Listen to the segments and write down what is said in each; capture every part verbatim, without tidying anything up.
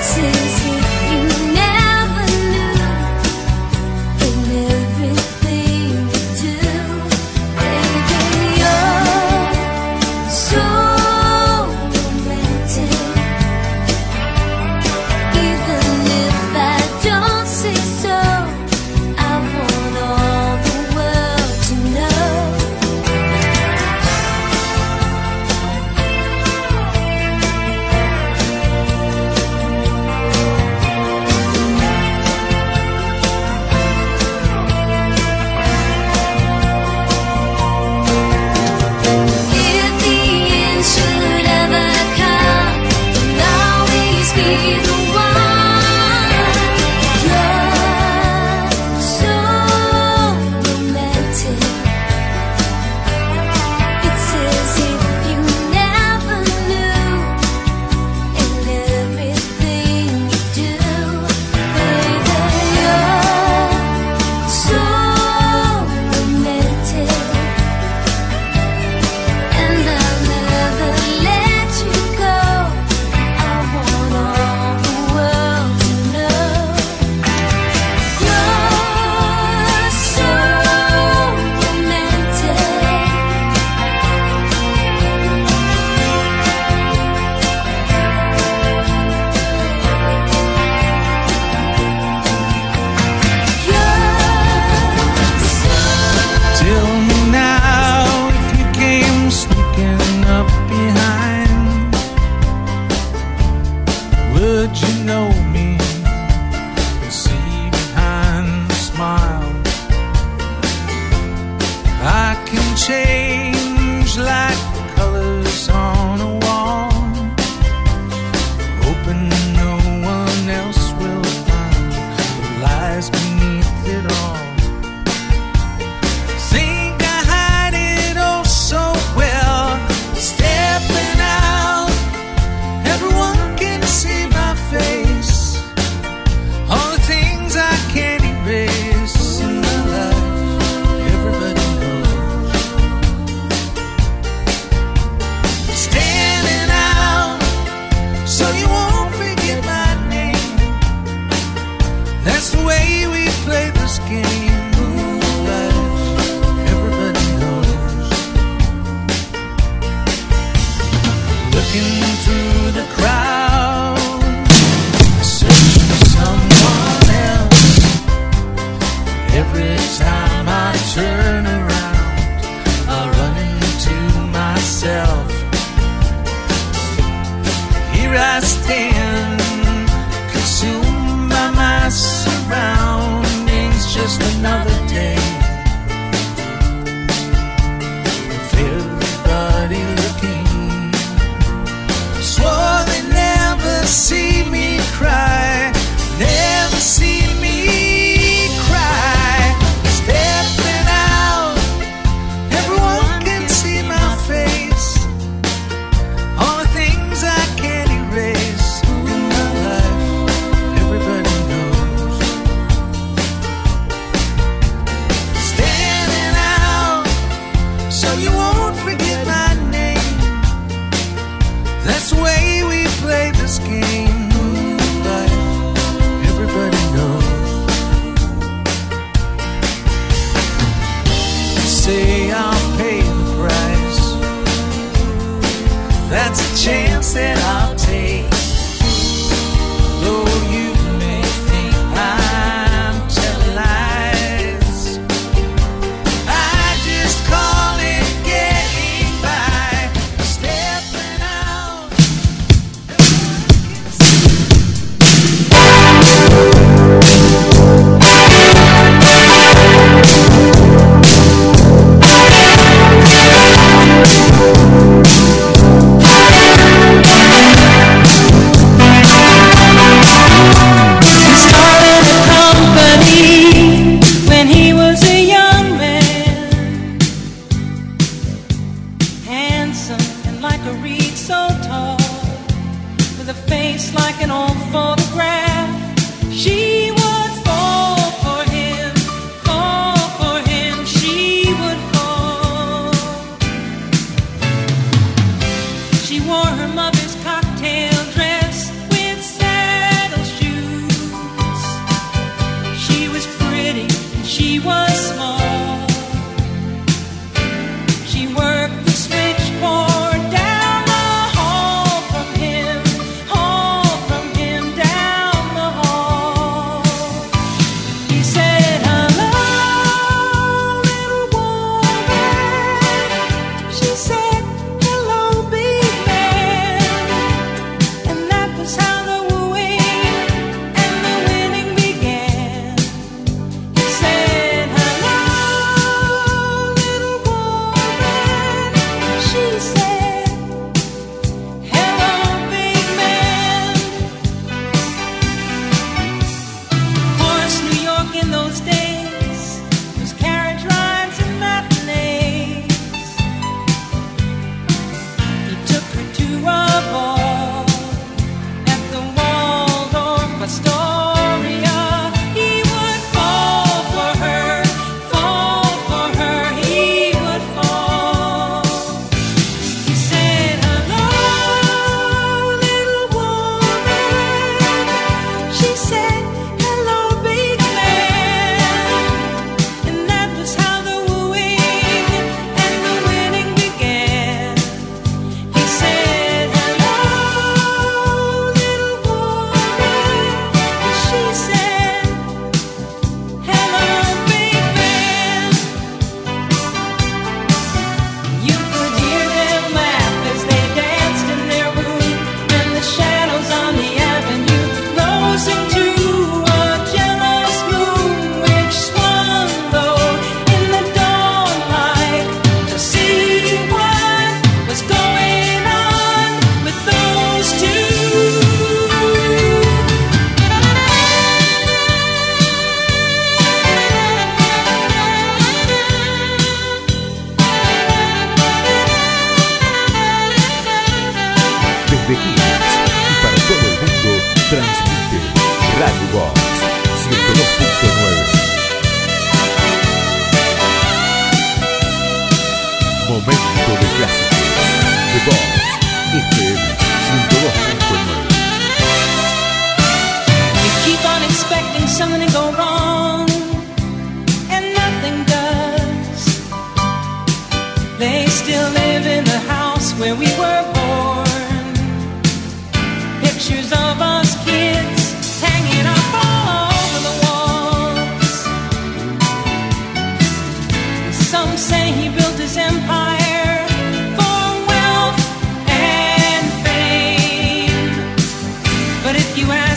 She wore her mother's cocktail dress with satin.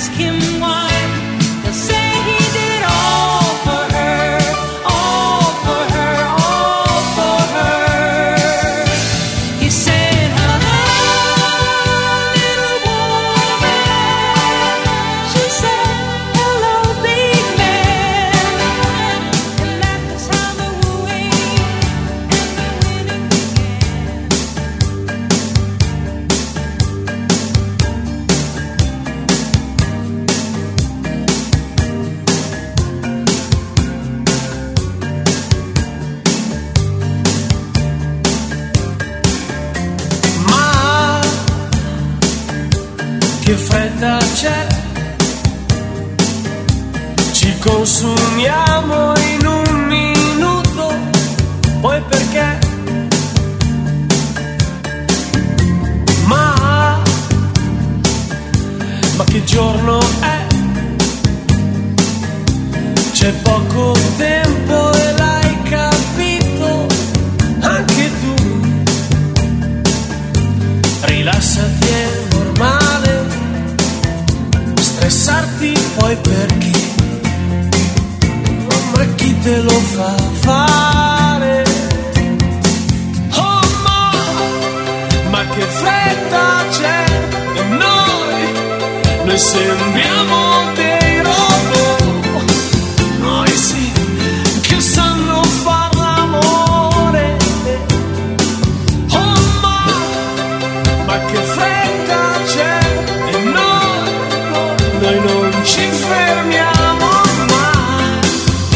ask him why, he'll say he did it all for her, all for her, all for her. He said, hello, little woman. She said, hello, big man. And that was how the wooing and the winning Ma che fretta c'è, ci consumiamo in un minuto, poi perché? Ma, ma che giorno è? C'è poco tempo e l'hai capito anche tu. Rilassati, è normale stressarti poi perché, ma chi te lo fa fare? Oh ma, ma che fretta c'è, e noi, noi sembriamo dei robot, noi sì, che sanno far l'amore. Oh ma, ma che fretta c'è, e noi, noi, noi non ci fermiamo mai,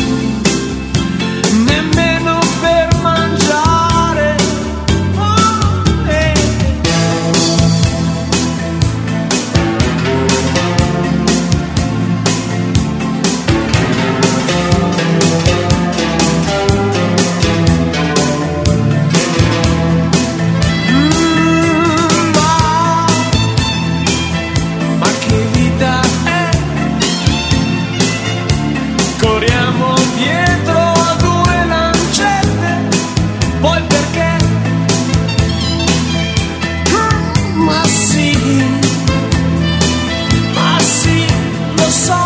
nemmeno per mangiare. Oh, eh. Mm, ma, ma che vita è? Corriamo dietro a due lancette, poi perché? Mm, ma sì, ma sì, lo so.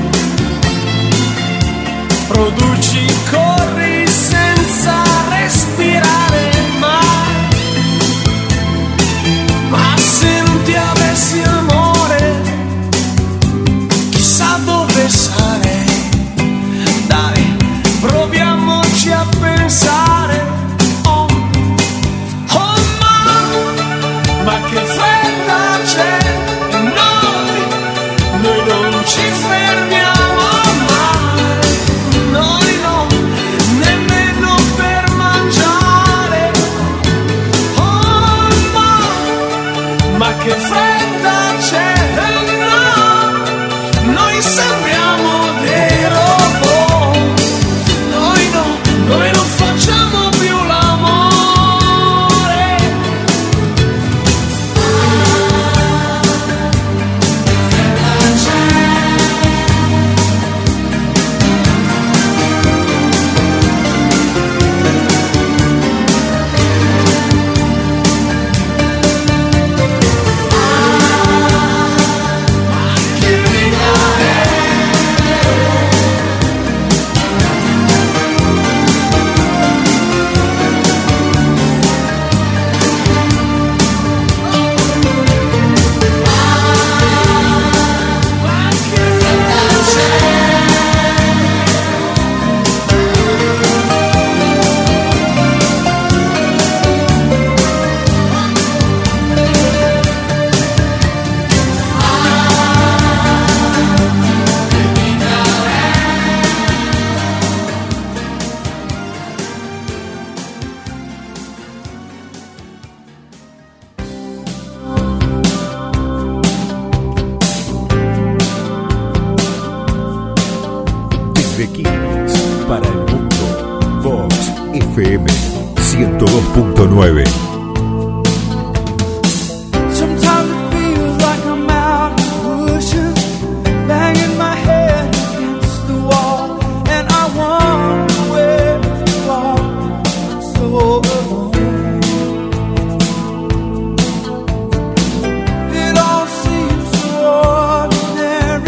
Produci, corri senza respirare mai. Ma se non ti avessi amore, chissà dove sarei. Dai, proviamoci a pensare. Oh, oh ma, ma che fretta c'è, e noi, noi non ci fermiamo mai, noi no, nemmeno per mangiare. Oh ma, ma che fretta c'è, e no, noi sembriamo dei robot, noi no, noi non facciamo più l'amore. Desde Quilmes para el mundo, Vox F M ciento dos punto nueve. Sometimes it feels like I'm out pushing, banging my head against the wall, and I wonder where you are, so alone. It all seems so ordinary.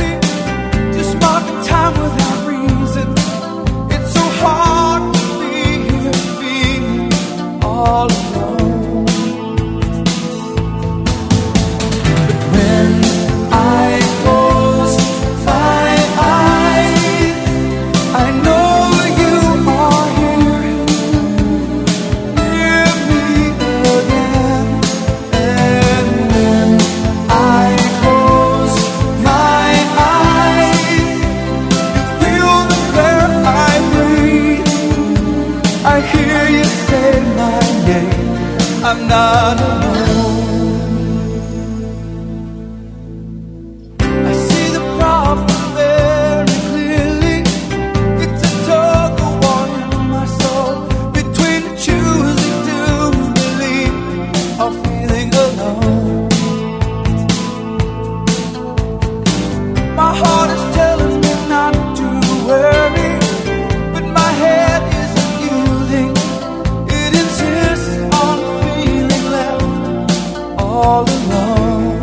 heart is telling me not to worry, but my head isn't yielding. It insists on feeling left all alone.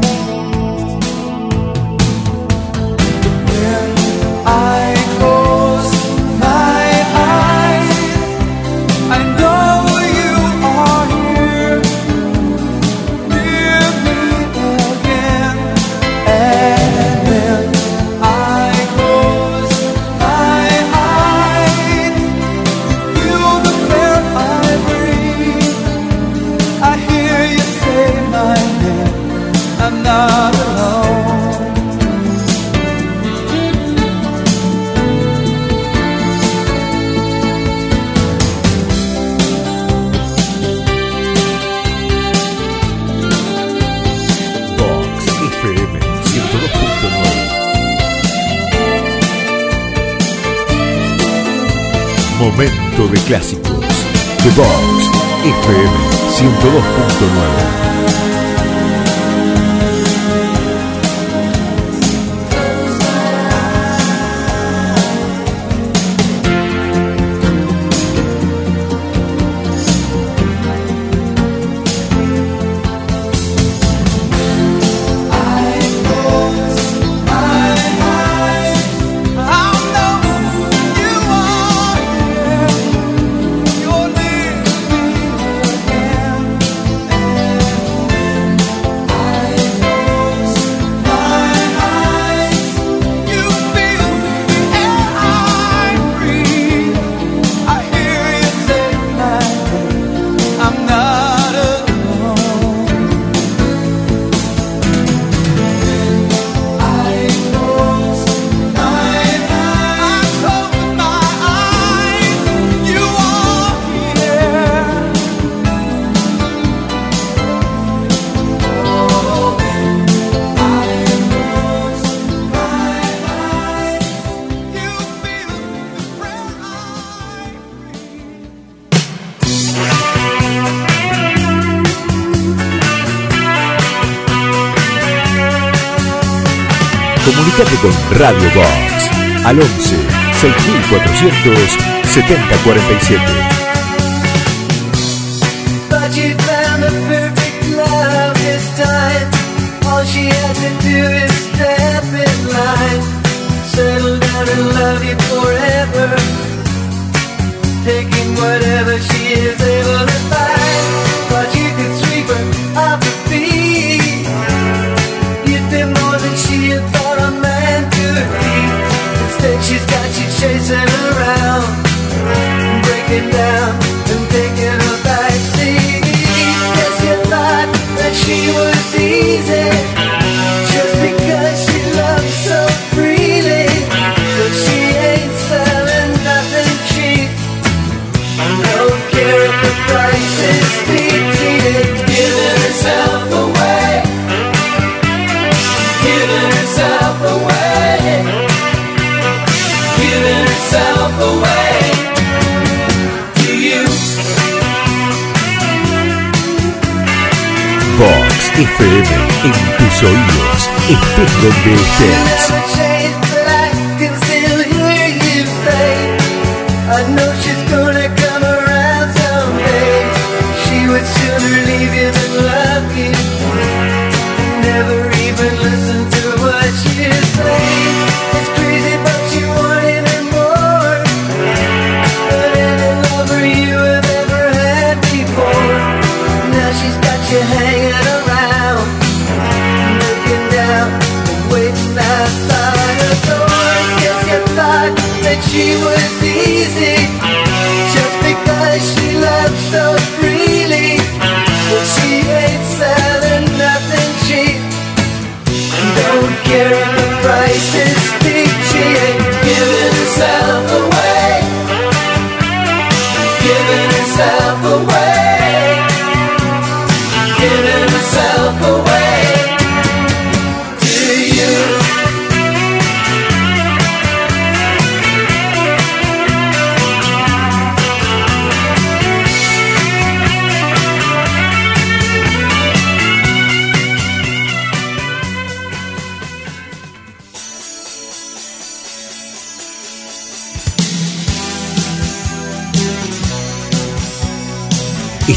When I close my eyes, I know you are here, near me again. And when I close my eyes, feel the air I breathe. I hear you say my name. I'm not alone. Vox F M ciento dos punto nueve. Momento de clásicos de Vox F M ciento dos punto nueve. Comunicate con Radio Vox al once seis mil cuatrocientos setenta cuarenta y siete. But you found a perfect love this time. All she had to do is step in line. Settle down and love you forever, taking whatever she is able to find. But you could sweep her off her feet. You did more than she had thought a man could be. Instead she's got you chasing around, breaking down and taking a backseat. Yes, you thought that she was easy, just because she loves so freely. But she ain't selling nothing cheap. Don't care if the price is steep. She ain't giving herself away, giving herself away, giving herself away to you. Vox F M en tus oídos, estés donde You estés. never changed, but I can still hear you say, I know she's gonna come around someday. She would sooner leave you than love you. Never even listen to what you say. It's crazy, but you wanted her more than any lover you have ever had before. Now she's got you hanging around, looking down and waiting outside her door. Guess you thought that she was easy, just because she loves so freely. But she ain't selling nothing cheap. Don't care if the price is steep. She ain't giving herself away, giving herself away, giving herself away to you.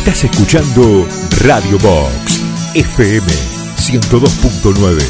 Estás escuchando Radio Box F M ciento dos punto nueve.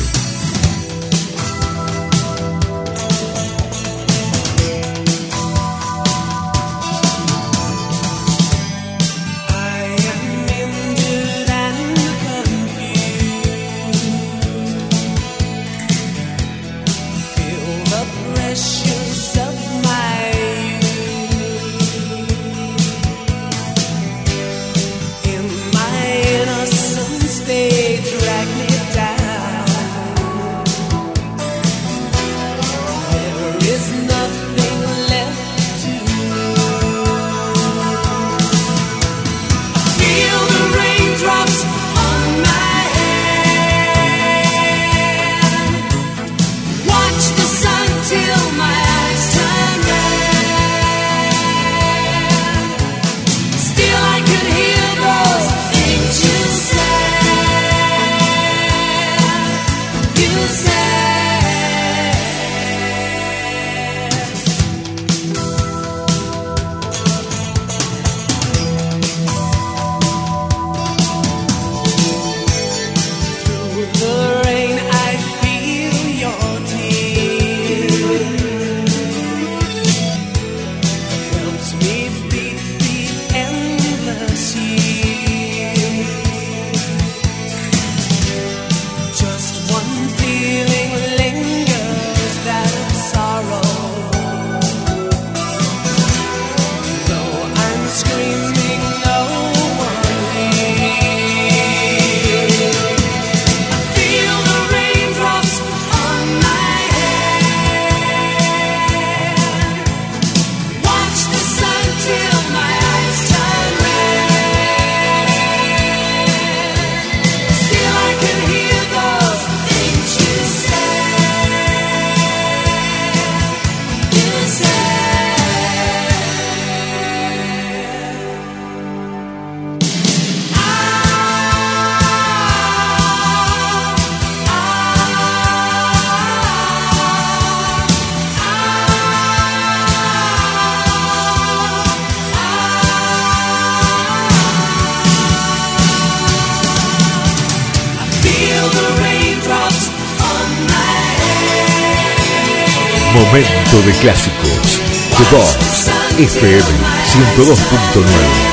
Momento de clásicos. The Box F M ciento dos punto nueve.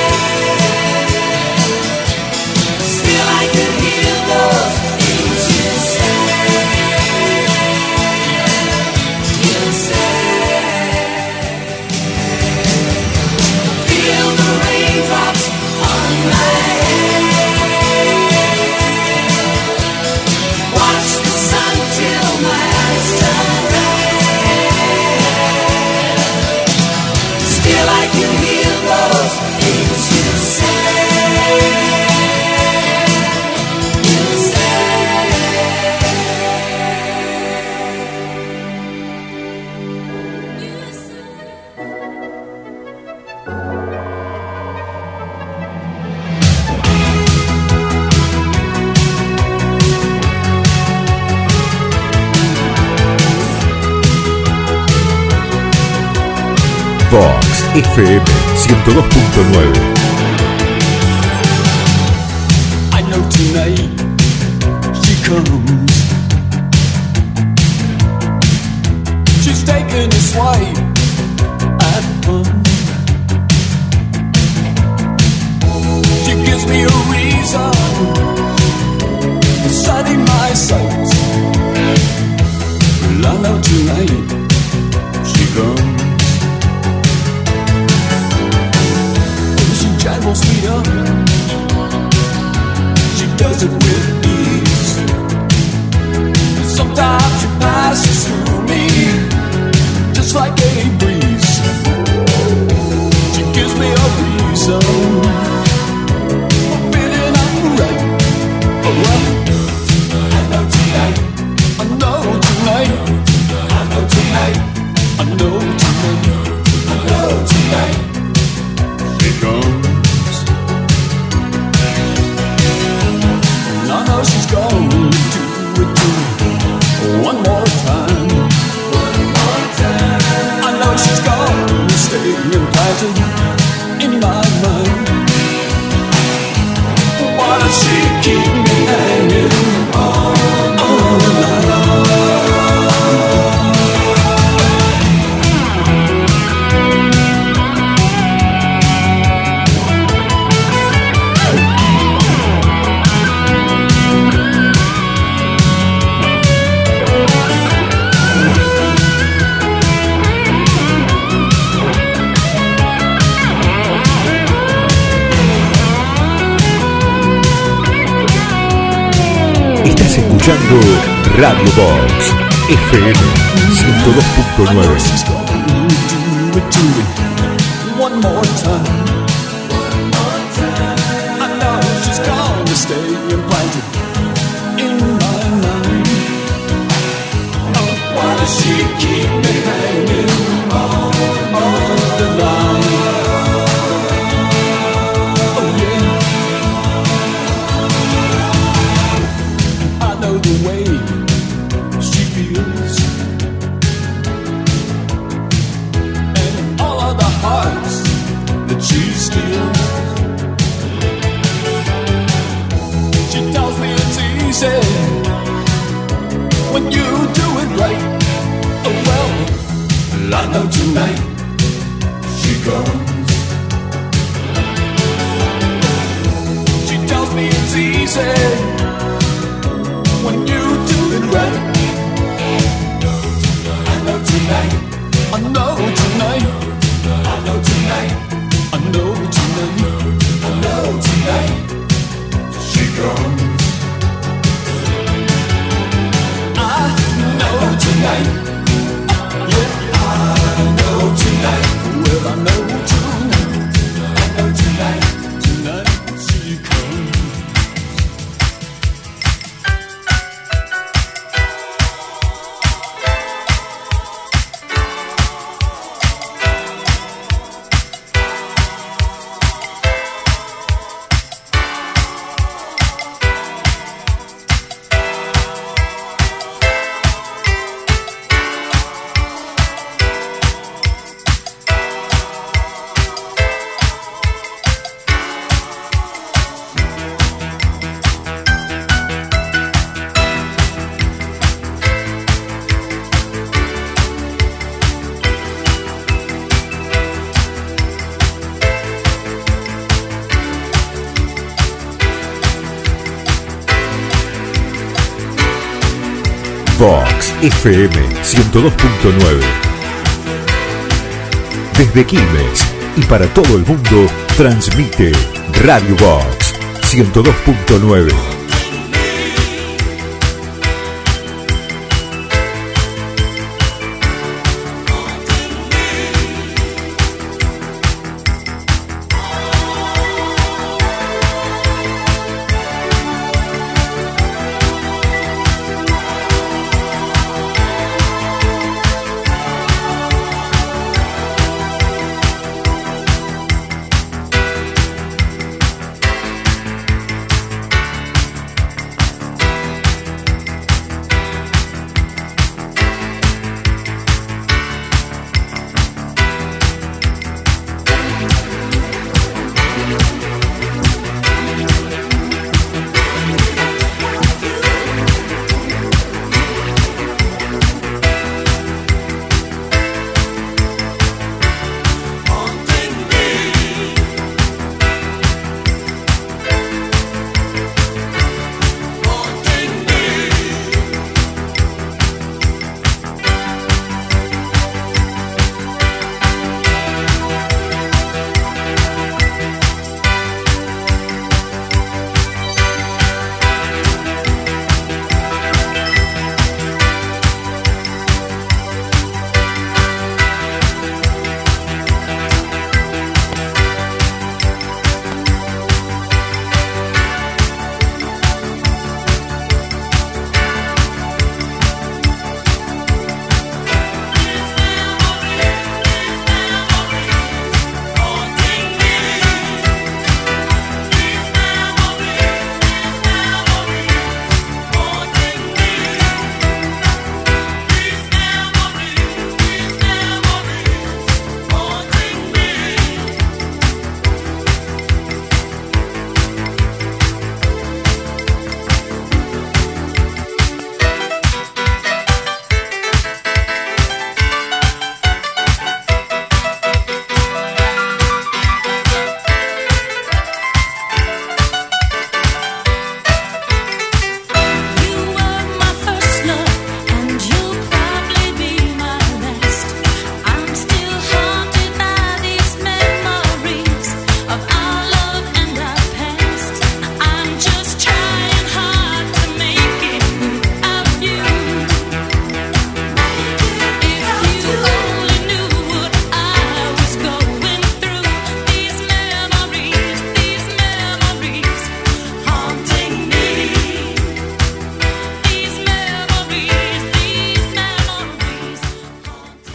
Box F M ciento dos punto nueve. I know tonight she comes. She's taking a swipe at fun. She gives me a reason for setting my sights. Well, I know tonight she comes. Travels me up. She does it with ease. And sometimes she passes through me just like a breeze. Radio Box F M ciento dos punto I know nueve. she's gonna do it to me one more time. I know she's gonna stay implanted in my mind. Oh, why does she keep me hanging on the line? Oh yeah, I know the way she feels, and all of the hearts that she steals. She tells me it's easy when you do it right. Oh well, I know tonight she comes. She tells me it's easy when you do it right. I know tonight, I know tonight, I know tonight, I know tonight, I know tonight she comes. I know tonight, yeah, I know tonight, well I know tonight, I know tonight, tonight she comes. Vox F M ciento dos punto nueve. Desde Quilmes y para todo el mundo transmite Radio Vox ciento dos punto nueve.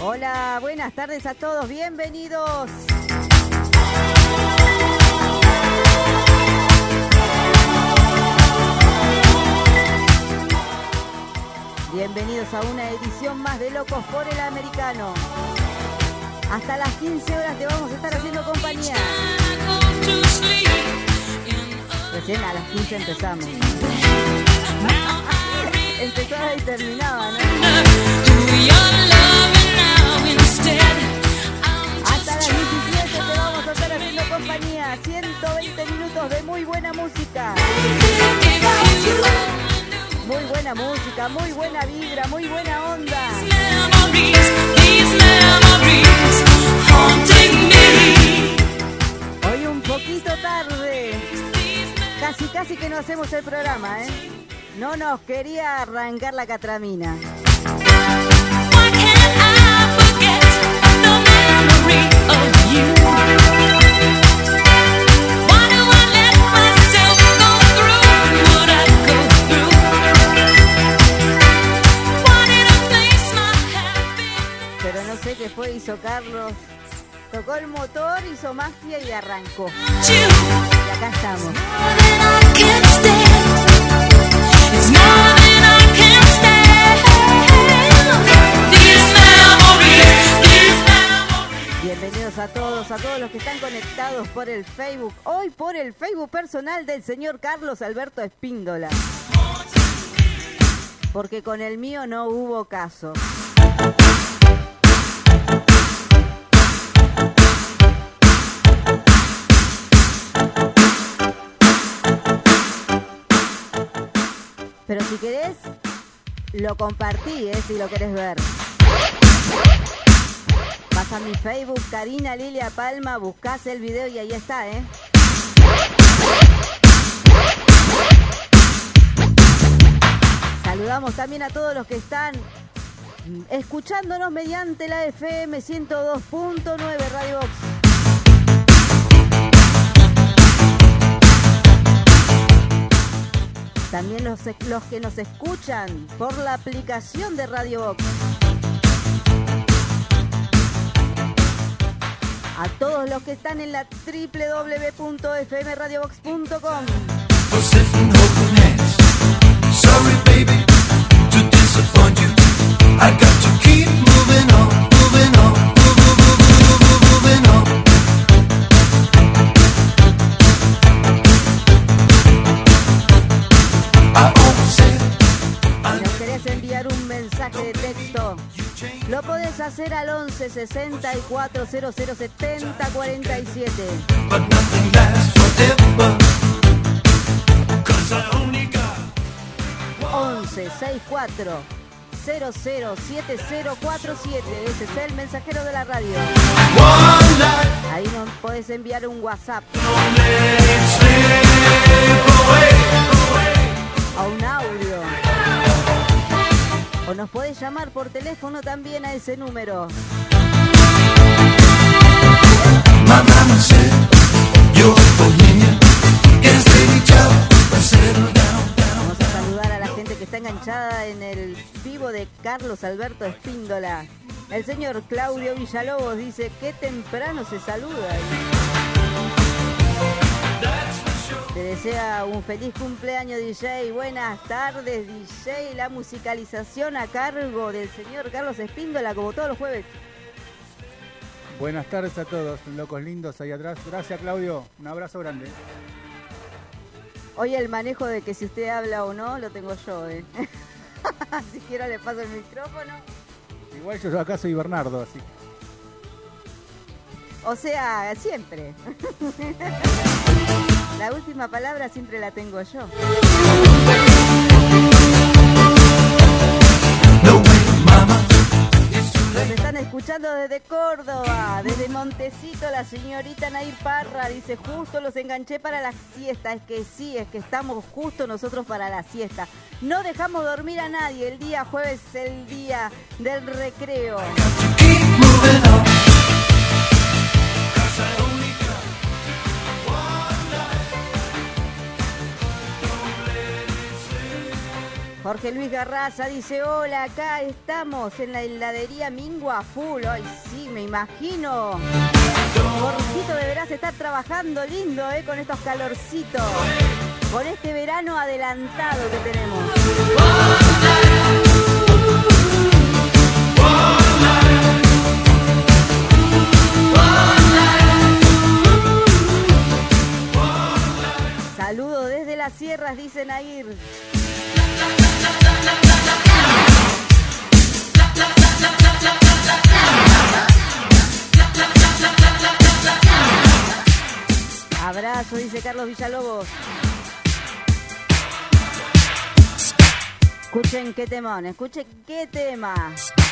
Hola, buenas tardes a todos, bienvenidos. Bienvenidos a una edición más de Locos por el Americano. Hasta las quince horas te vamos a estar haciendo compañía. Recién a las quince empezamos. Empezaba y terminaba, ¿no? Hasta las diecisiete te vamos a estar haciendo compañía. ciento veinte minutos de muy buena música. Muy buena música, muy buena vibra, muy buena onda. Hoy un poquito tarde. Casi, casi que no hacemos el programa, ¿eh? No nos quería arrancar la catramina. Pero no sé qué fue, hizo Carlos. Tocó el motor, hizo magia y arrancó. Y acá estamos. Bienvenidos a todos, a todos los que están conectados por el Facebook. Hoy por el Facebook personal del señor Carlos Alberto Espíndola. Porque con el mío no hubo caso. Pero si querés, lo compartí, ¿eh? Si lo querés ver. Vas a mi Facebook, Karina Lilia Palma, buscás el video y ahí está, ¿eh? Saludamos también a todos los que están escuchándonos mediante la F M ciento dos punto nueve Radio Box. También los, los que nos escuchan por la aplicación de Radio Box. A todos los que están en la doble u doble u doble u punto f m radio box punto com. Sorry, baby, to disappoint you. I got to keep moving on, moving on, moving on. Si nos querés enviar un mensaje de texto, lo podés hacer al once sesenta y cuatro cero cero setenta cuarenta y siete. But nothing lasts forever. 'Cause I only got once sesenta y cuatro cero cero siete cero cuatro siete. Ese es el mensajero de la radio. one life. Ahí nos podés enviar un WhatsApp Don't let it slip away, away. o un audio. O nos podés llamar por teléfono también a ese número. My mama said, you're bohemian. Can't stay each other, but settle down, down. Vamos a saludar a la gente que está enganchada en el vivo de Carlos Alberto Espíndola. El señor Claudio Villalobos dice, qué temprano se saluda. Te desea un feliz cumpleaños, D J. Buenas tardes, D J. La musicalización a cargo del señor Carlos Espíndola, como todos los jueves. Buenas tardes a todos, locos lindos ahí atrás. Gracias, Claudio. Un abrazo grande. Hoy el manejo de que si usted habla o no, lo tengo yo, ¿eh? Si quiero le paso el micrófono. Igual yo acá soy Bernardo, así. O sea, siempre. La última palabra siempre la tengo yo. No way, mama. It's too Nos late. están escuchando desde Córdoba, desde Montecito, la señorita Nair Parra dice, justo los enganché para la siesta. Es que sí, es que estamos justo nosotros para la siesta. No dejamos dormir a nadie, el día jueves es el día del recreo. Keep moving on. 'Cause I only got one life. Don't let it slip. Jorge Luis Garraza dice, hola, acá estamos en la heladería Mingua Full. Ay, sí, me imagino. Jorgito, deberás estar trabajando lindo, ¿eh? Con estos calorcitos. Con este verano adelantado que tenemos. Saludos desde las sierras, dice Nair. Abrazo, dice Carlos Villalobos. Escuchen qué temón, escuchen qué tema.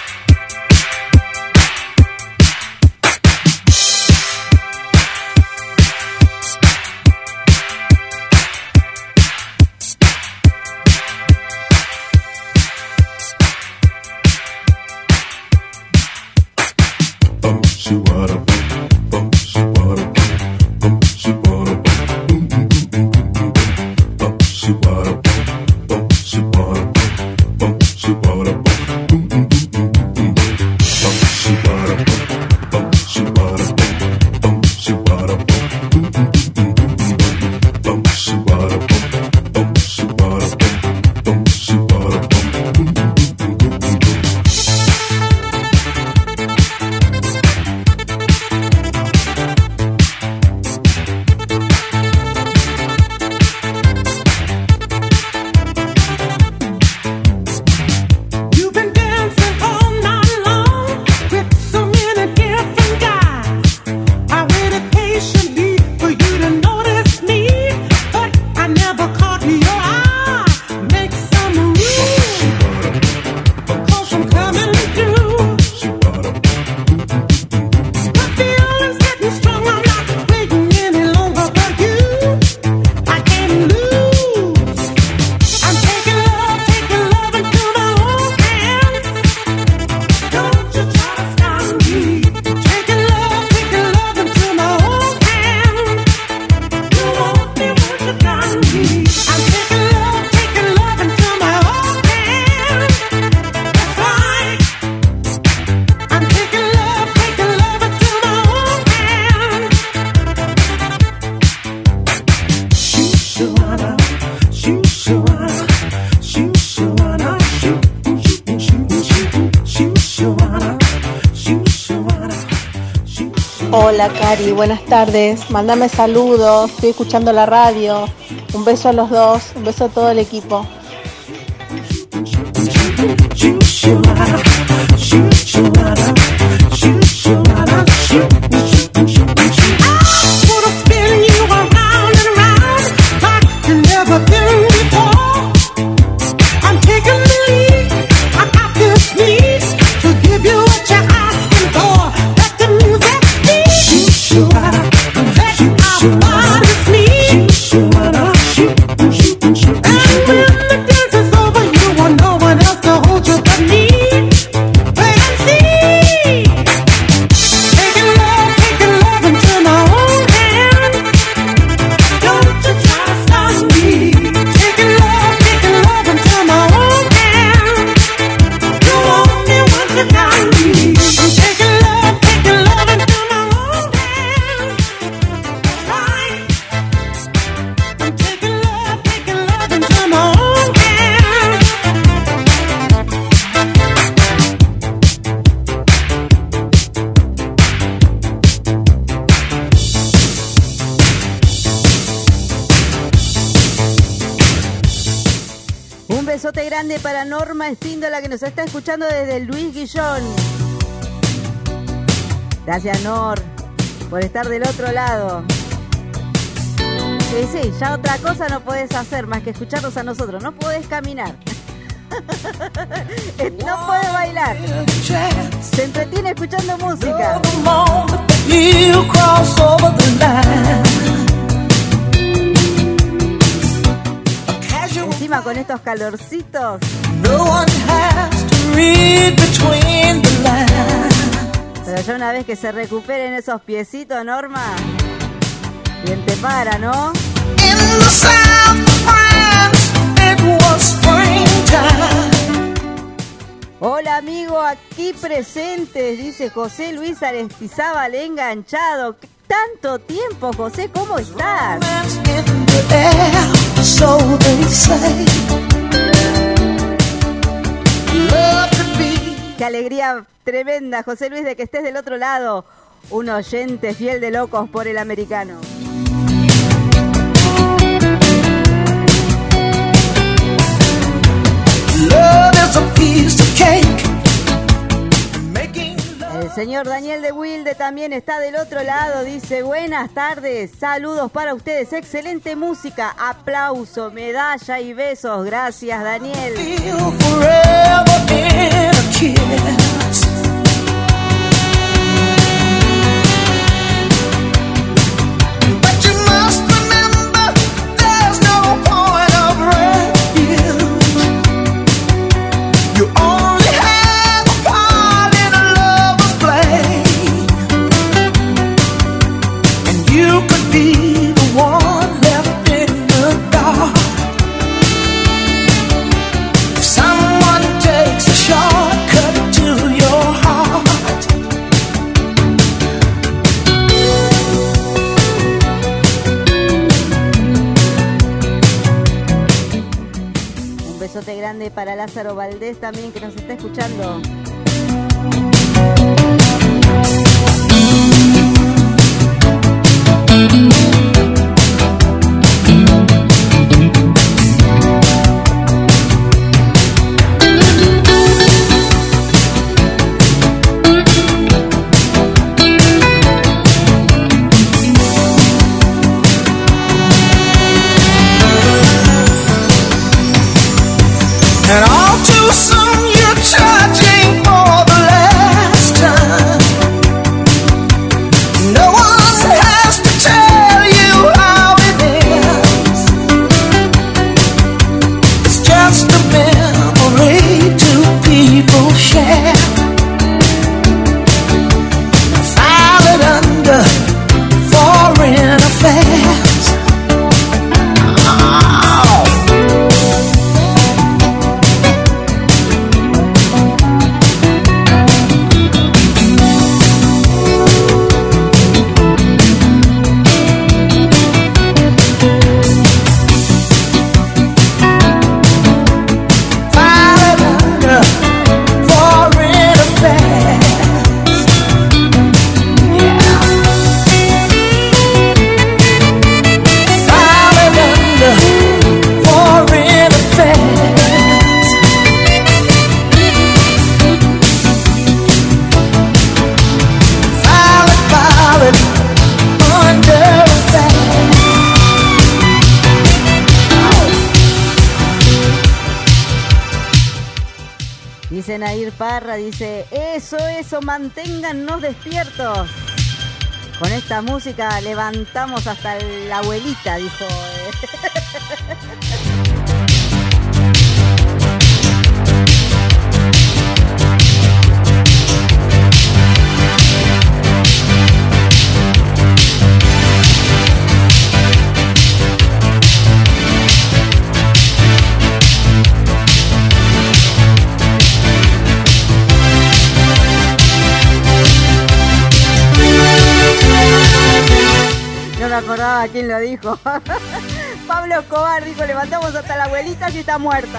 Hola Cari, buenas tardes, mándame saludos, estoy escuchando la radio, un beso a los dos, un beso a todo el equipo. Besote grande para Norma Espíndola, que nos está escuchando desde Luis Guillón. Gracias, Nor, por estar del otro lado. Sí, sí, ya otra cosa no podés hacer más que escucharnos a nosotros. No podés caminar. No podés bailar. Se entretiene escuchando música. Encima con estos calorcitos. Pero ya una vez que se recuperen esos piecitos, Norma, bien te para, ¿no? In the south of France, it was springtime. time. Hola amigo, aquí presentes, dice José Luis Aristizábal enganchado. ¿Qué tanto tiempo, José? ¿Cómo estás? Romance in the air, so they say. Love could be. Qué alegría tremenda, José Luis, de que estés del otro lado. Un oyente fiel de Locos por el Americano. Love is a piece of cake. El señor Daniel de Wilde también está del otro lado. Dice, buenas tardes, saludos para ustedes. Excelente música, aplauso, medalla y besos. Gracias, Daniel. Feel forever in a kiss. But you must remember, there's no point of refuge. You only have a part in a lover's play, and you could be the one left in the dark. If someone takes a shortcut to your heart. Un besote grande para Lázaro Valdés también, que nos está escuchando. And all too soon you're charging for the last time. No one has to tell you how it ends. It's just a memory two people share. File it under foreign affairs. Dice Nair Parra, dice, eso, eso, manténgannos despiertos. Con esta música levantamos hasta la abuelita, dijo. No me acordaba quién lo dijo. Pablo Escobar dijo, levantamos hasta la abuelita si está muerta.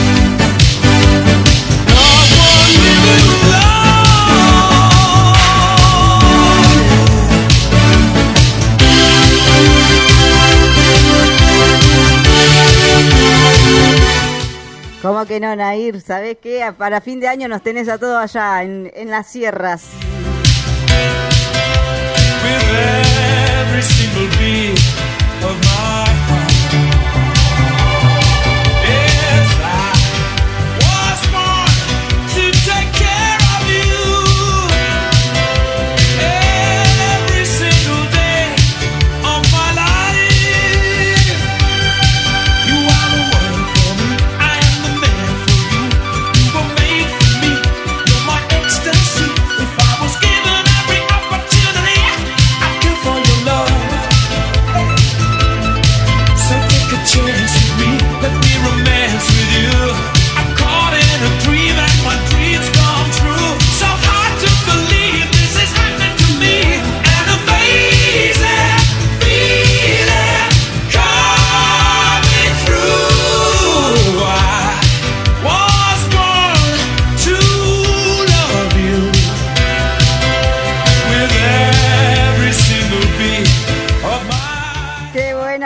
¿Cómo que no, Nair? ¿Sabés qué? Para fin de año nos tenés a todos allá, en, en las sierras. Every single beat of my heart. Yes, I was born to take care of you. Every single day of my life. You are the one for me. I am the man for you. You were made for me. You're my ecstasy. If I was given every opportunity, I'd give for your love.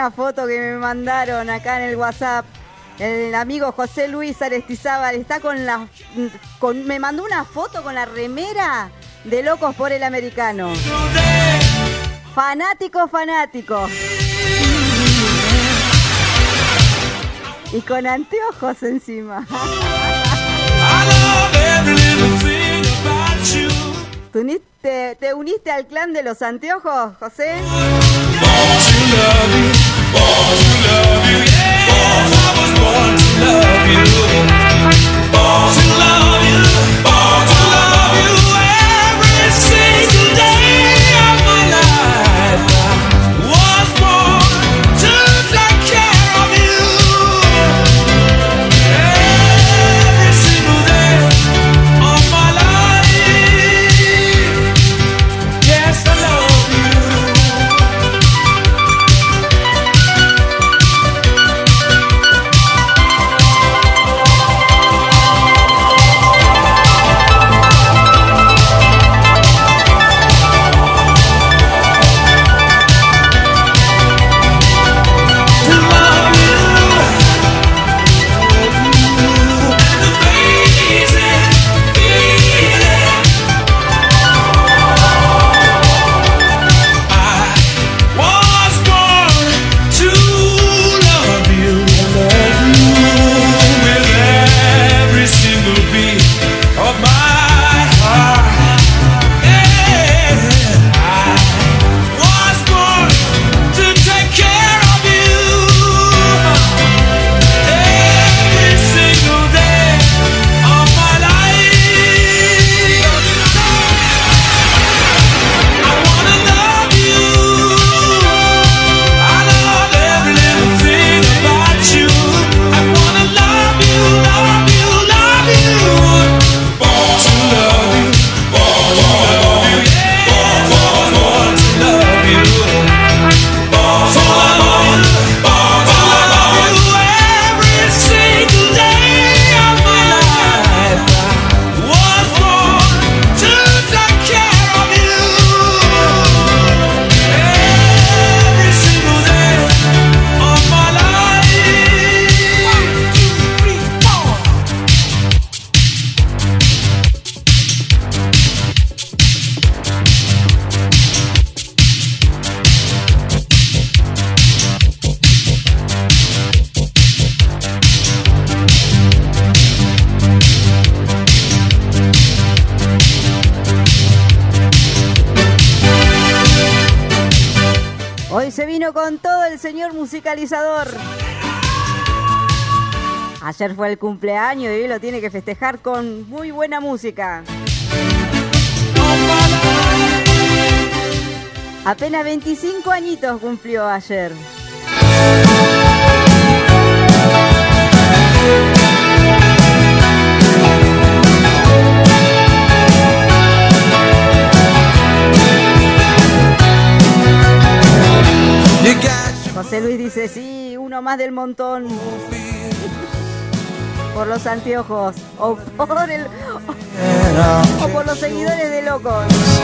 una foto que me mandaron acá en el WhatsApp. El amigo José Luis Aristizábal está con la... Con, me mandó una foto con la remera de Locos por el Americano. Fanático, fanático. Y con anteojos encima. ¿Tú uniste, ¿Te uniste al clan de los anteojos, José? Se vino con todo el señor musicalizador. Ayer fue el cumpleaños y hoy lo tiene que festejar con muy buena música. Apenas veinticinco añitos cumplió ayer. José Luis dice, sí, uno más del montón. Por los anteojos. O por el o, o por los seguidores de Locos.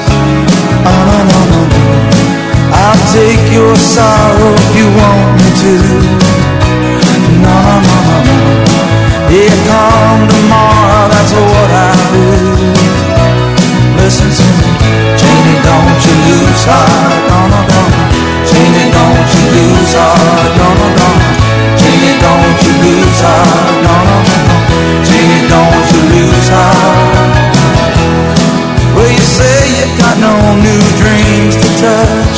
I'll take your sorrow if you want me to. No, no, no, no, no. Here come tomorrow, that's what I'll do. Listen to me, Janie, don't you lose heart. No, no, no. Janie, don't you lose heart, no, no, no. Janie, don't you lose heart, no, no, no. Janie, don't you lose heart. Well, you say you got no new dreams to touch.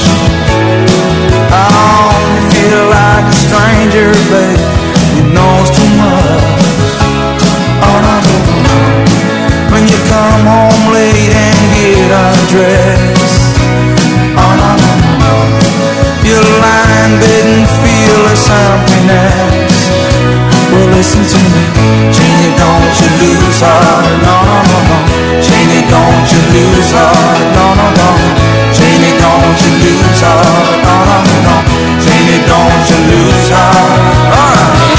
Oh, you feel like a stranger, babe. You knows too much. Oh, no, no, no. When you come home late and get undressed. Oh, no, no, no. You're lying bed and feel there's something else. Well, listen to me, Janie, don't you lose heart, no, no, no, no. Janie, don't you lose heart, no, no, no. Janie, don't you lose heart, no, no, no. Janie, don't you lose heart. All right.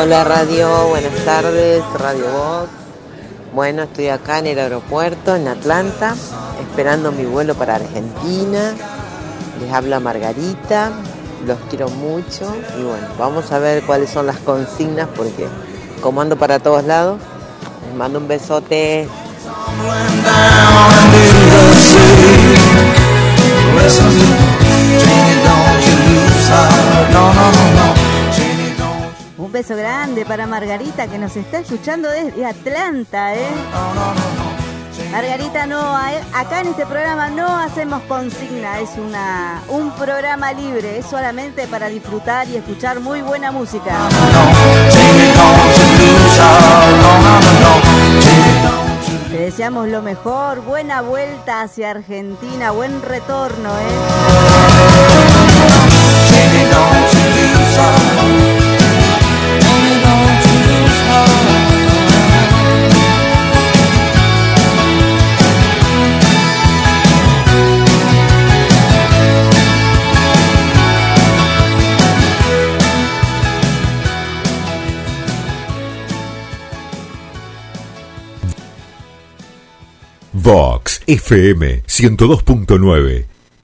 Hola radio, buenas tardes, Radio Vox. Bueno, estoy acá en el aeropuerto, en Atlanta, esperando mi vuelo para Argentina. Les habla Margarita, los quiero mucho y bueno, vamos a ver cuáles son las consignas porque como ando para todos lados, les mando un besote. Un beso grande para Margarita que nos está escuchando desde Atlanta, ¿eh? Margarita, no, acá en este programa no hacemos consigna, es una un programa libre, es solamente para disfrutar y escuchar muy buena música. Te deseamos lo mejor, buena vuelta hacia Argentina, buen retorno, ¿eh? Vox F M ciento dos punto nueve.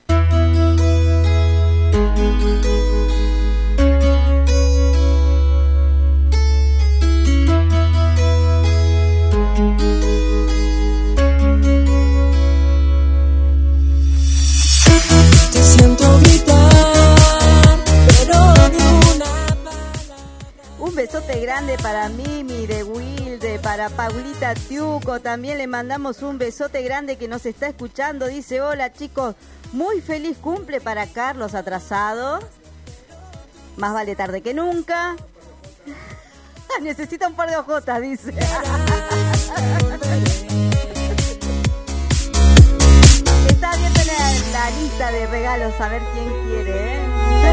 Te siento gritar, pero ni una palabra. Un besote grande para Mimi de Wilde, para Paulita Tiuco, también le mandamos un besote grande que nos está escuchando, dice hola chicos, muy feliz cumple para Carlos atrasado, más vale tarde que nunca, necesita un par de ojotas, dice. Está bien tener la lista de regalos, a ver quién quiere, ¿eh?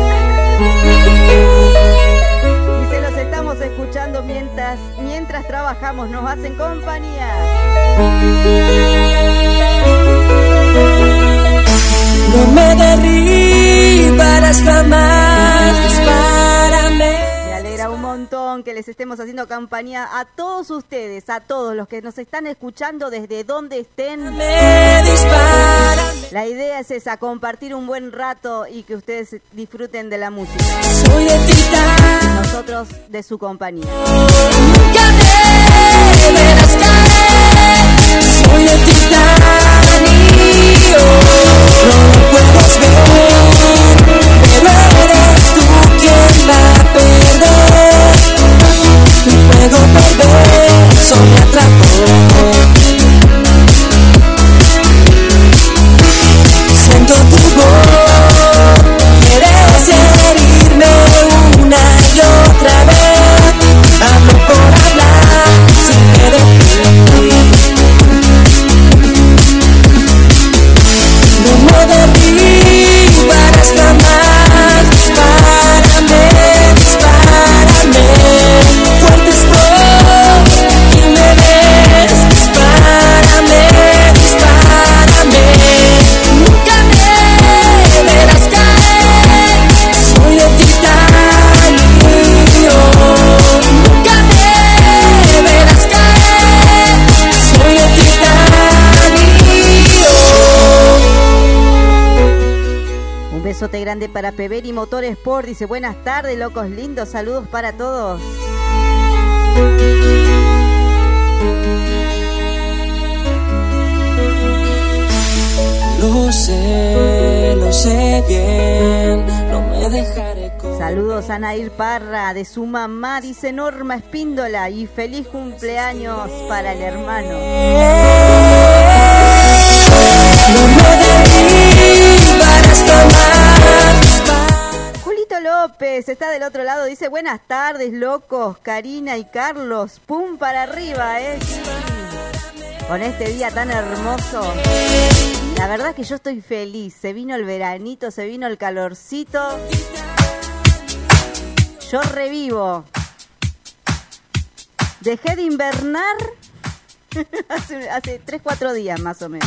Dice, los estamos escuchando mientras, mientras trabajamos, nos hacen compañía. No me derribarás jamás, dispárame. Me alegra un montón que les estemos haciendo compañía a todos ustedes, a todos los que nos están escuchando desde donde estén. La idea es esa, compartir un buen rato y que ustedes disfruten de la música. Soy de titán. Nosotros de su compañía. Nunca me verás caer. Soy de titanio. No lo puedes ver, pero eres tú quien va a perder. Tu juego perverso me atrapó. Siento tu voz, quieres herirme una y otra vez. Hablo por hablar, sin querer. No me derribarás jamás, dispárame, dispárame. Fuerte estoy y me ves, dispárame, dispárame. Nunca me verás caer, soy de titanio. Nunca me verás caer, soy de titanio. Un besote grande para Peberi Motorsport, dice buenas tardes, locos lindos, saludos para todos. Lo sé, lo sé bien, no me dejaré con... Saludos a Nair Parra, de su mamá, dice Norma Espíndola, y feliz cumpleaños para el hermano. No me derribarás jamás. Julito López está del otro lado, dice buenas tardes, locos, Karina y Carlos, pum para arriba, eh. Sí. Con este día tan hermoso. La verdad que yo estoy feliz, se vino el veranito, se vino el calorcito. Yo revivo. Dejé de invernar hace, hace tres, cuatro días más o menos.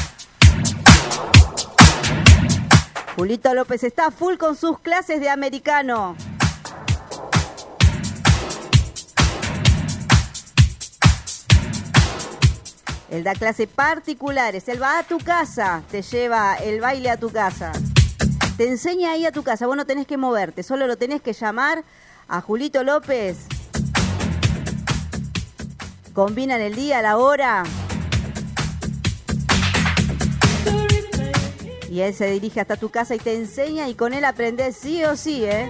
Julito López está full con sus clases de americano. Él da clases particulares, él va a tu casa, te lleva el baile a tu casa. Te enseña ahí a tu casa, vos no tenés que moverte, solo lo tenés que llamar a Julito López. Combinan el día, la hora. Y él se dirige hasta tu casa y te enseña, y con él aprendés sí o sí, ¿eh?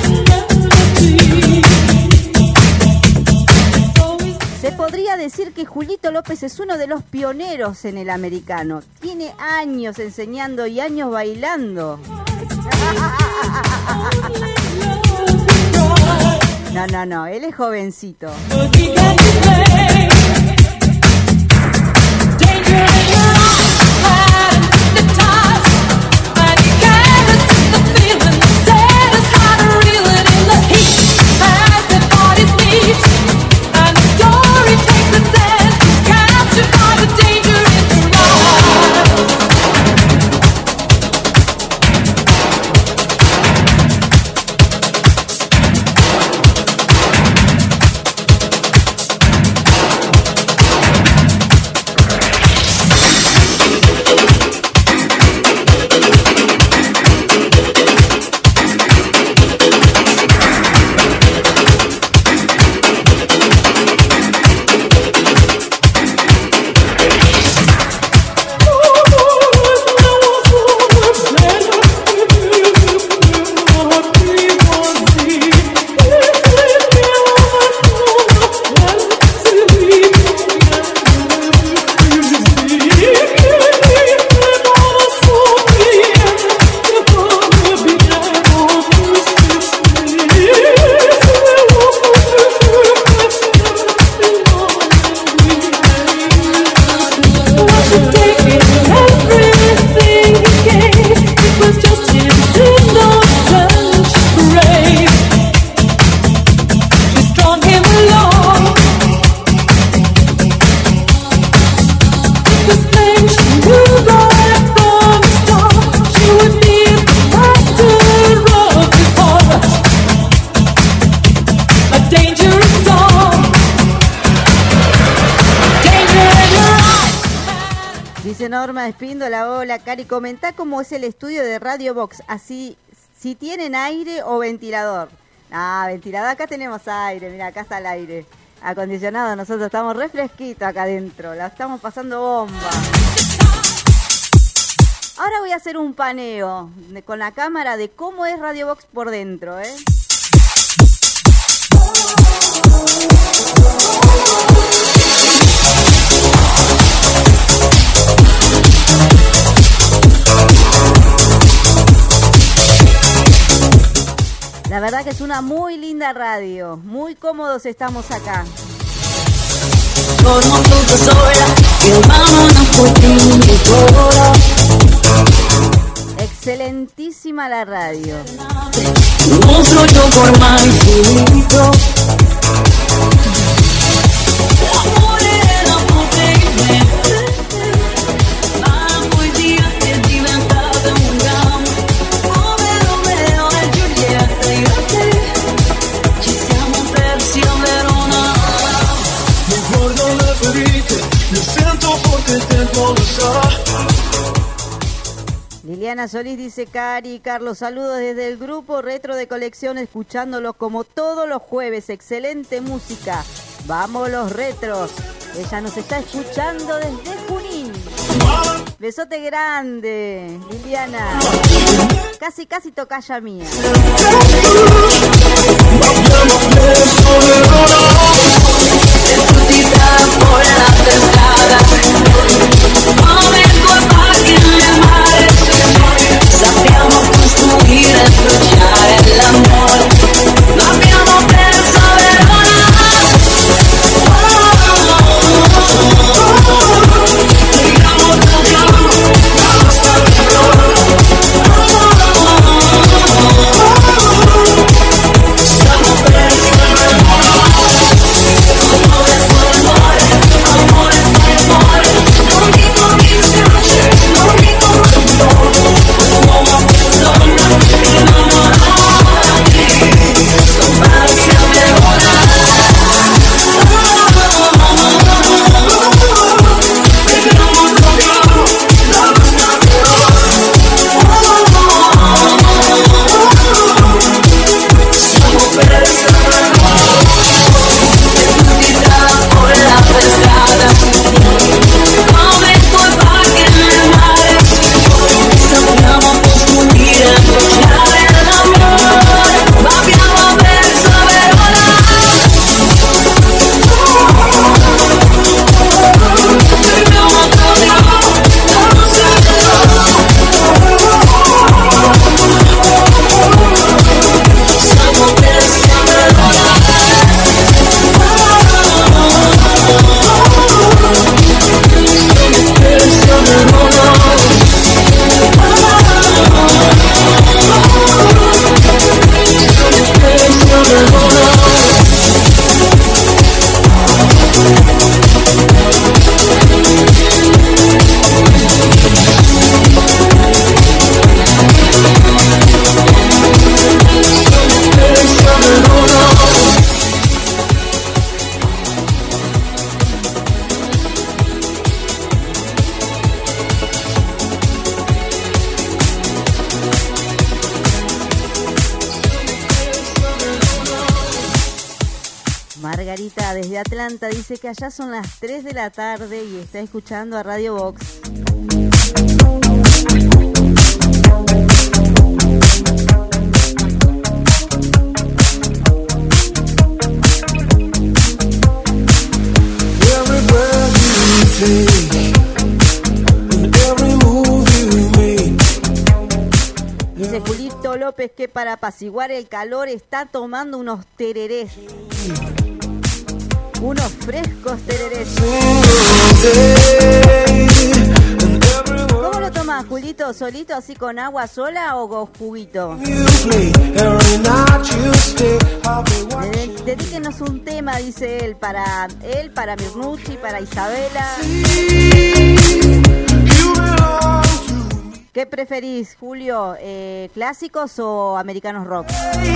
Se podría decir que Julito López es uno de los pioneros en el americano. Tiene años enseñando y años bailando. No, no, no, él es jovencito. Norma Espíndola, hola Cari, comentá cómo es el estudio de Radio Box, así, si tienen aire o ventilador. Ah, ventilador, acá tenemos aire, mira, acá está el aire acondicionado, nosotros estamos re fresquitos acá adentro, la estamos pasando bomba. Ahora voy a hacer un paneo de, con la cámara de cómo es Radio Box por dentro, ¿eh? La verdad que es una muy linda radio, muy cómodos estamos acá. Excelentísima la radio. Liliana Solís dice: Cari, Carlos, saludos desde el grupo Retro de Colección, escuchándolos como todos los jueves. Excelente música. Vamos los retros. Ella nos está escuchando desde Junín. Besote grande, Liliana. Casi, casi tocaya mía. Sappiamo costruire e bruciare l'amore. L'abbiamo perso a Verona. Viviamo da piano, la nostra vita. Siamo persi a Verona. Amore, amore, amore, amore. Margarita desde Atlanta dice que allá son las tres de la tarde y está escuchando a Radio Box. Dice Julito López que para apaciguar el calor está tomando unos tererés. Unos frescos tererés. ¿Cómo lo tomas, Julito? ¿Solito así con agua sola o con juguito? Dedíquenos un tema, dice él, para él, para Mirnucci, para Isabela. ¿Qué preferís, Julio? Eh, ¿Clásicos o americanos rock?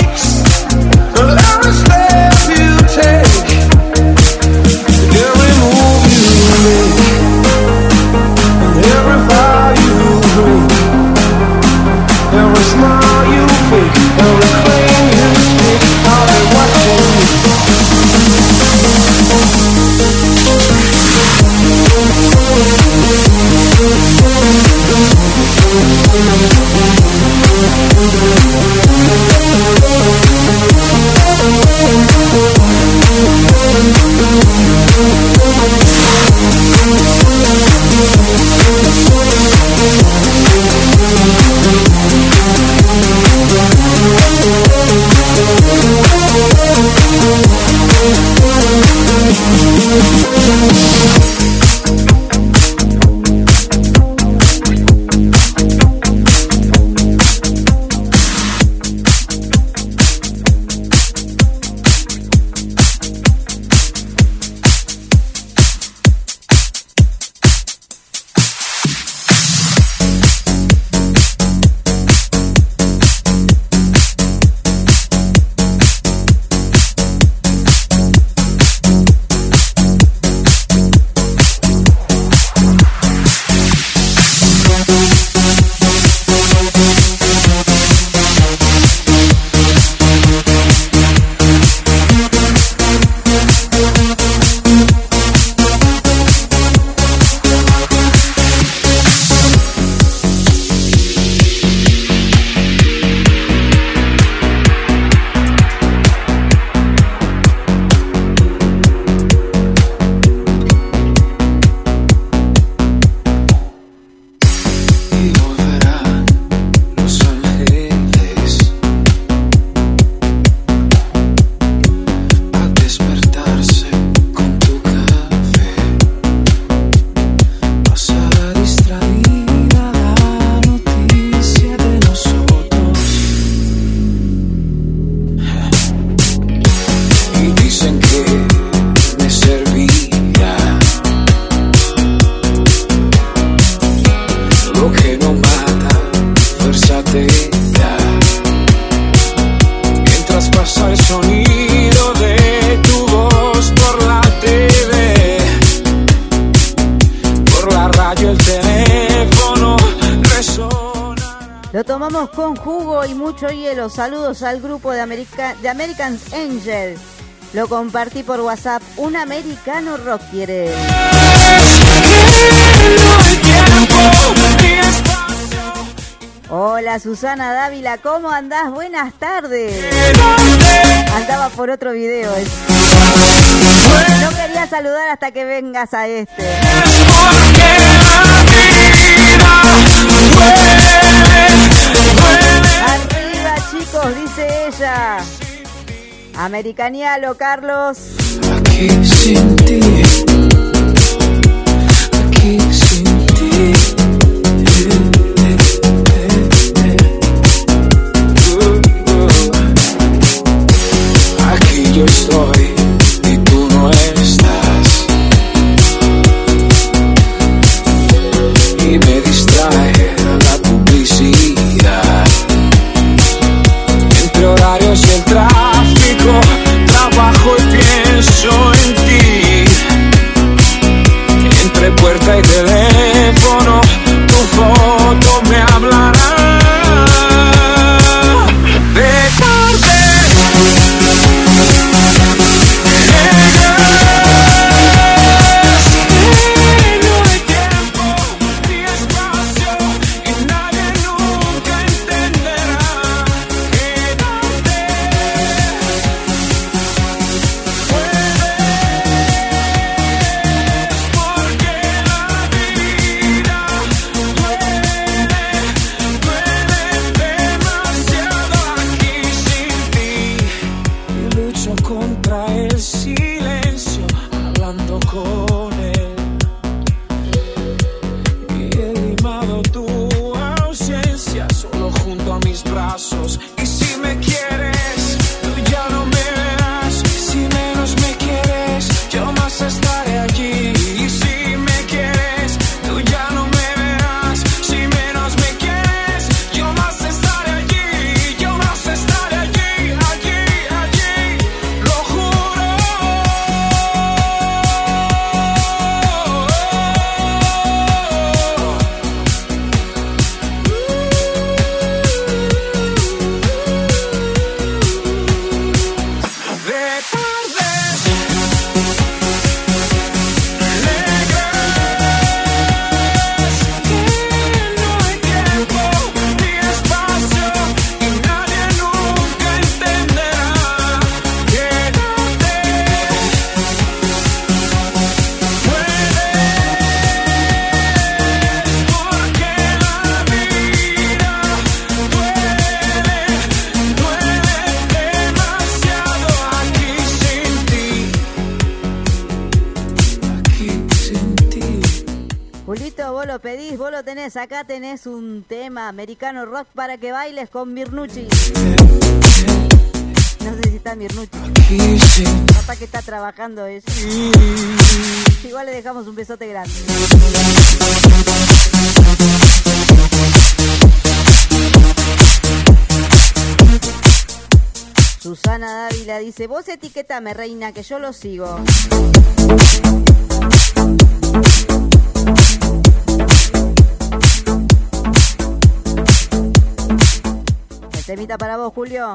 Con jugo y mucho hielo. Saludos al grupo de, America, de American Angel. Lo compartí por WhatsApp. Un americano rock quiere. Hola Susana Dávila, ¿cómo andás? Buenas tardes. Andaba por otro video. No quería saludar hasta que vengas a este. Arriba chicos, dice ella. Americanialo, Carlos. Aquí sin ti, aquí sin ti. Aquí yo estoy y tú no estás. Y me distrae la publicidad. Entre horarios y el tráfico, trabajo y pienso en ti. Entre puerta y teléfono. junto a mis brazos. Y si me quieres, tú ya no me verás. Si menos me quieres, yo más estaré allí. Y si me quieres, tú ya no me verás. Si menos me quieres, yo más estaré allí. Yo más estaré allí, allí, allí. Lo juro. De tardes alegres que no hay tiempo ni espacio y nadie nunca entenderá. Quédate, puedes, porque la vida duele, duele demasiado aquí sin ti, aquí sin ti. Julito, vos lo pedís, vos lo tenés. Acá tenés un tema americano rock para que bailes con Mirnucci. No sé si está Mirnucci. Aquí sin Capaz que está trabajando eso. Igual le dejamos un besote grande. Susana Dávila dice, vos etiquetame, reina, que yo lo sigo. El temita para vos, Julio.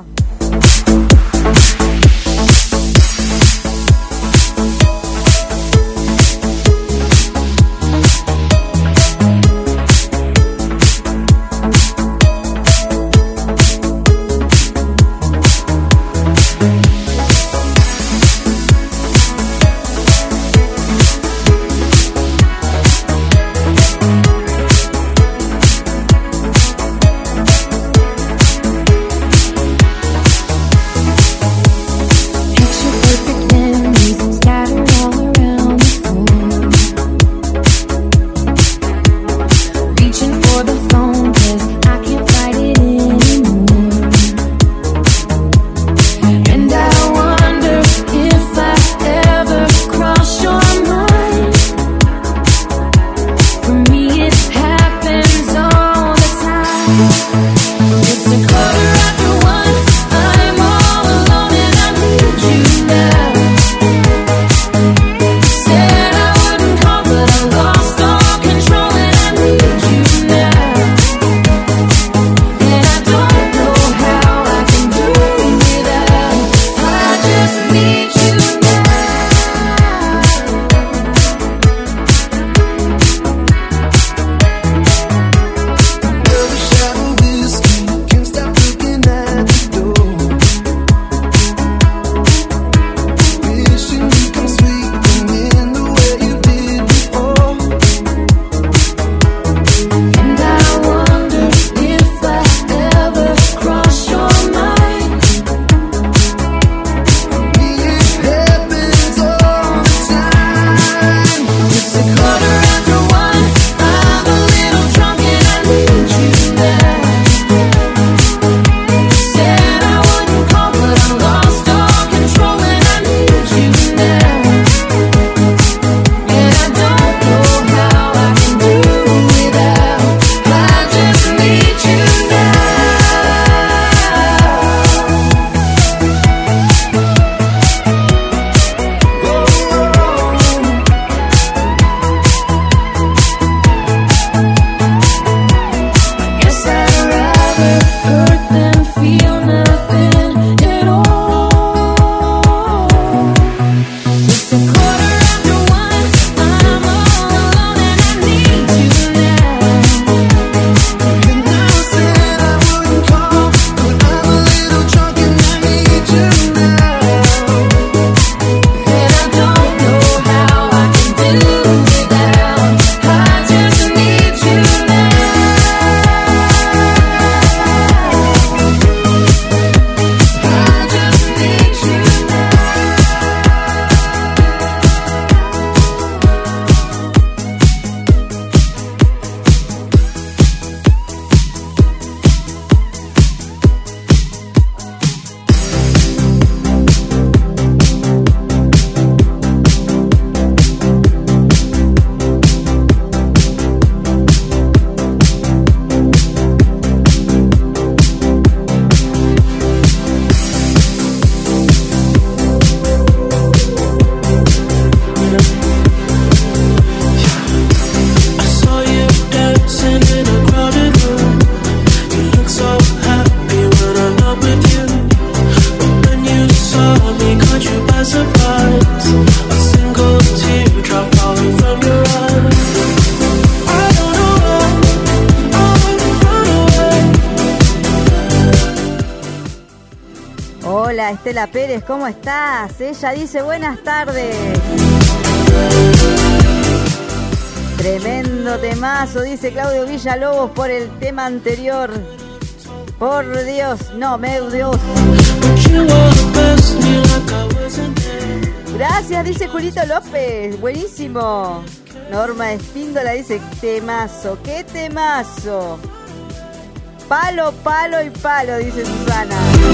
ti. Hola, Estela Pérez, ¿cómo estás? Ella dice buenas tardes. Tremendo temazo, dice Claudio Villalobos por el tema anterior. Por Dios, no, meu Dios. Gracias, dice Julito López, buenísimo. Norma Espíndola dice, temazo, qué temazo. Palo, palo y palo, dice Susana.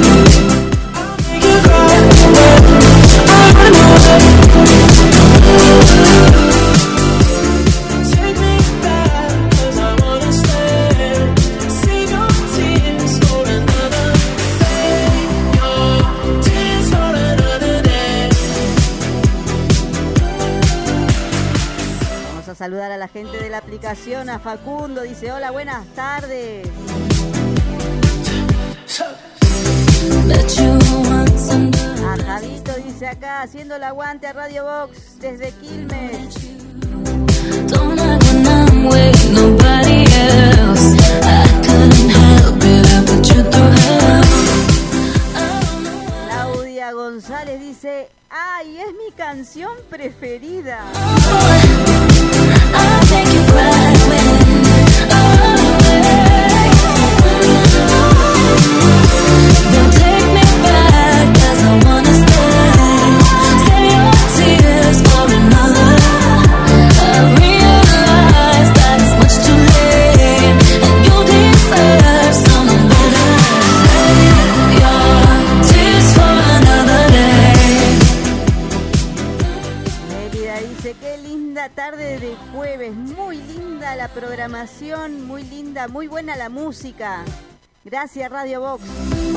Vamos a saludar a la gente de la aplicación, a Facundo, dice, hola, buenas tardes. A Javito dice acá, haciendo el aguante a Radio Box desde Quilmes. Claudia González dice, ay, es mi canción preferida. Tarde de jueves, muy linda la programación, muy linda, muy buena la música. Gracias Radio Box.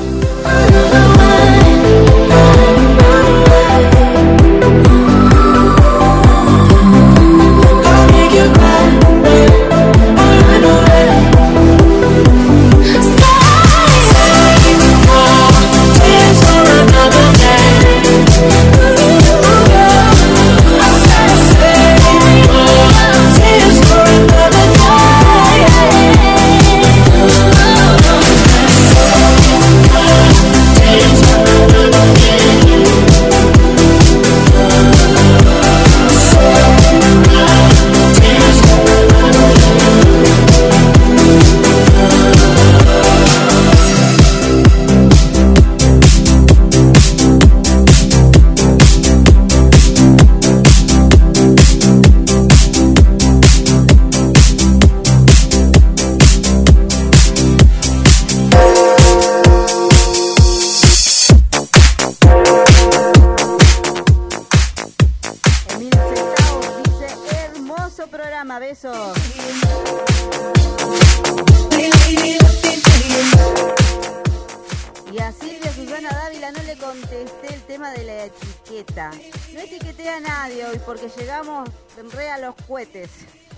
Y a Silvia Susana Dávila no le contesté el tema de la etiqueta. No etiqueté a nadie hoy porque llegamos re a los cohetes.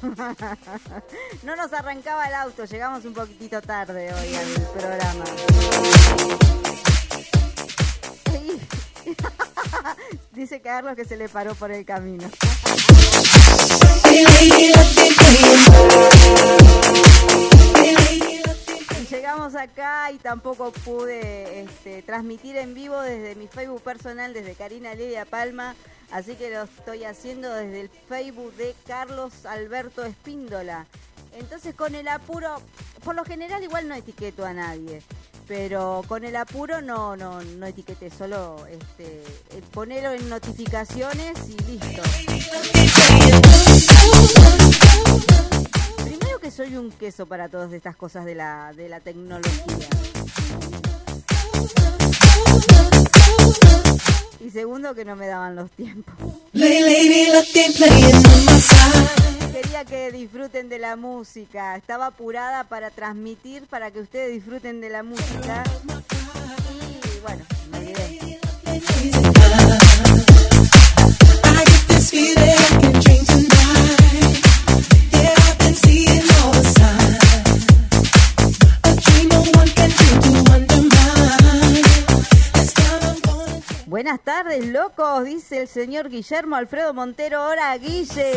No nos arrancaba el auto, llegamos un poquitito tarde hoy al programa. Dice Carlos que se le paró por el camino. Y llegamos acá y tampoco pude este, transmitir en vivo desde mi Facebook personal, desde Karina Lidia Palma, así que lo estoy haciendo desde el Facebook de Carlos Alberto Espíndola. Entonces con el apuro, por lo general igual no etiqueto a nadie, pero con el apuro no no no etiqueté, solo este, ponerlo en notificaciones y listo. Primero que soy un queso para todas estas cosas de la, de la tecnología. Y segundo que no me daban los tiempos. Quería que disfruten de la música. Estaba apurada para transmitir, para que ustedes disfruten de la música. Y bueno, me olvidé. Buenas tardes, locos, dice el señor Guillermo Alfredo Montero. Hola, Guille.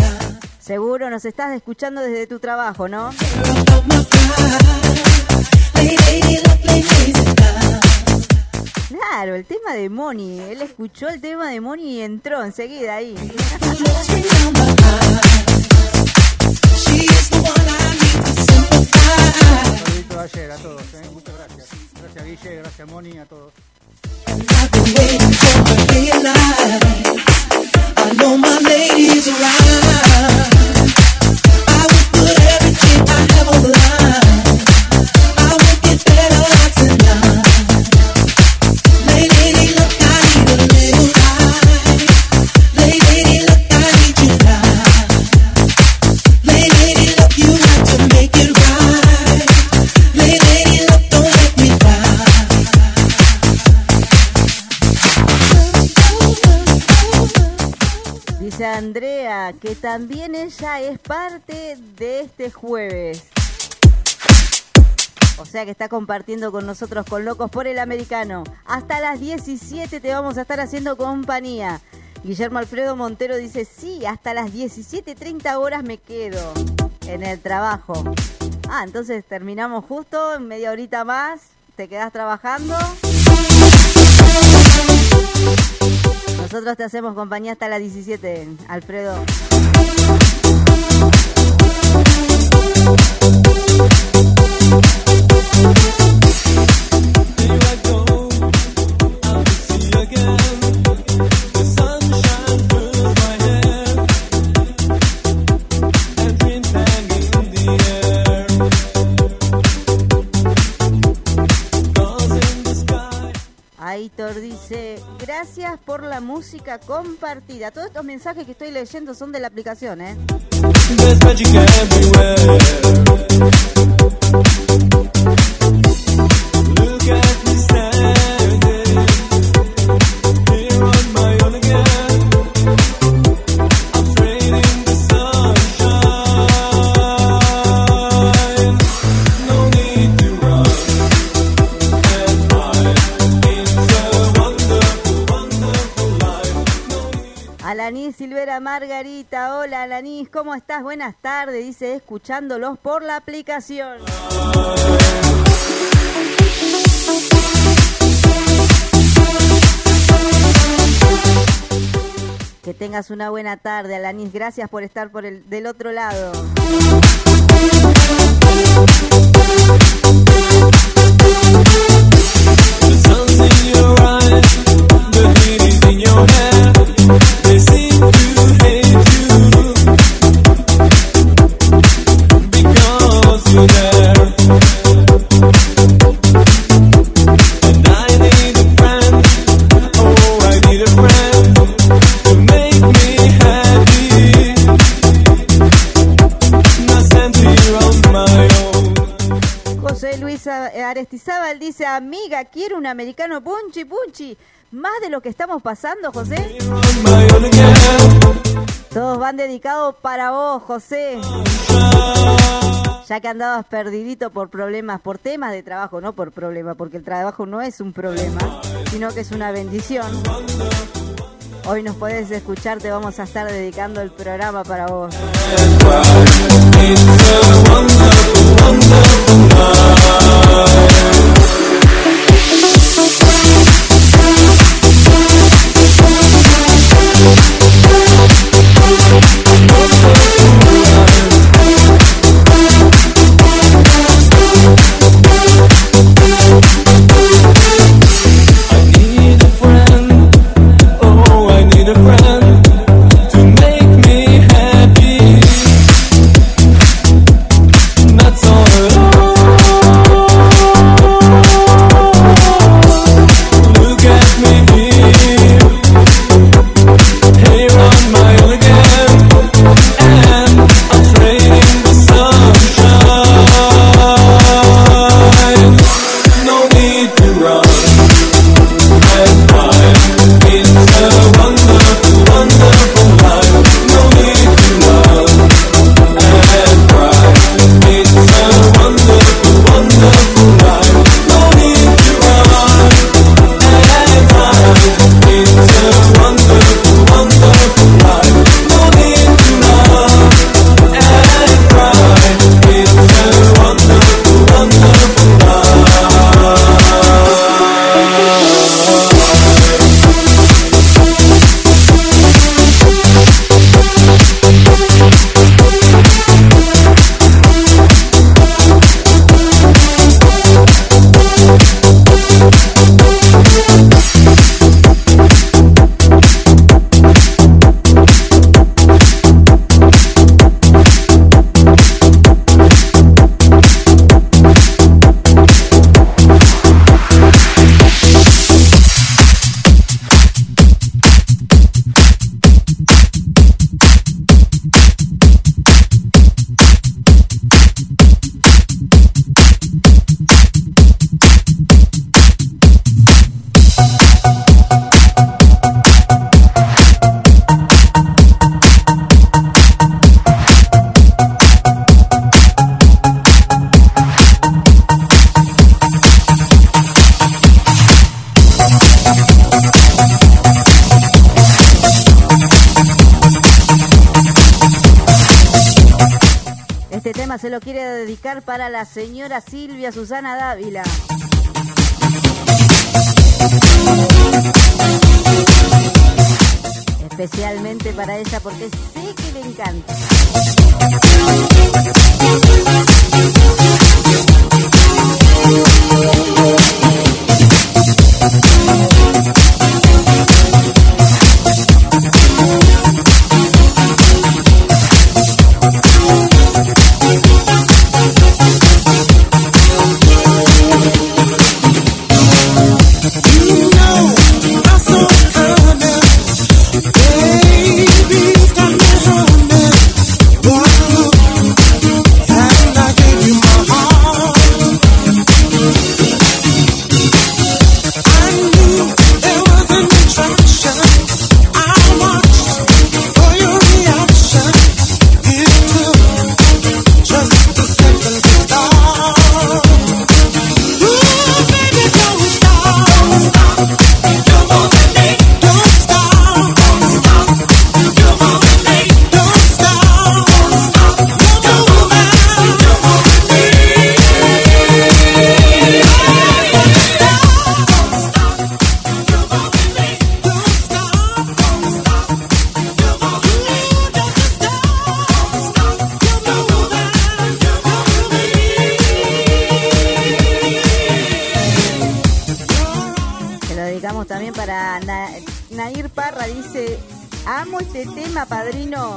Seguro nos estás escuchando desde tu trabajo, ¿no? Claro, el tema de Moni. Él escuchó el tema de Moni y entró enseguida ahí. Saludito ayer a todos, ¿eh? Muchas gracias. Gracias Guille, gracias Moni, a todos. I know my lady's around. I will put everything I have on the line. I will get better like tonight. Lady, look, I need a little ride. Lady, look, I need you now. Lady, look, you have to make it right. Lady, look, don't let me down. Dice Andrea que también ella es parte de este jueves. O sea que está compartiendo con nosotros con Locos por el Americano. Hasta las diecisiete te vamos a estar haciendo compañía. Guillermo Alfredo Montero dice, sí, hasta las diecisiete treinta horas me quedo en el trabajo. Ah, entonces terminamos justo, en media horita más, te quedás trabajando. Nosotros te hacemos compañía hasta las diecisiete, Alfredo. Aitor dice, gracias por la música compartida. Todos estos mensajes que estoy leyendo son de la aplicación, ¿eh? Alanis Silvera Margarita, hola Alanis, ¿cómo estás? Buenas tardes, dice, escuchándolos por la aplicación. Que tengas una buena tarde, Alanis, gracias por estar por el del otro lado. They seem to hate you because you're there. And I need a friend, oh I need a friend to make me happy. Not sent here on my own. José Luis Aristizábal dice, amiga, quiero un americano punchi punchi. Más de lo que estamos pasando, José. Todos van dedicados para vos, José. Ya que andabas perdidito por problemas, por temas de trabajo, no por problemas, porque el trabajo no es un problema, sino que es una bendición. Hoy nos podés escuchar, te vamos a estar dedicando el programa para vos. Wonderful se lo quiere dedicar para la señora Silvia Susana Dávila. Especialmente para ella porque sé que le encanta. Padrino.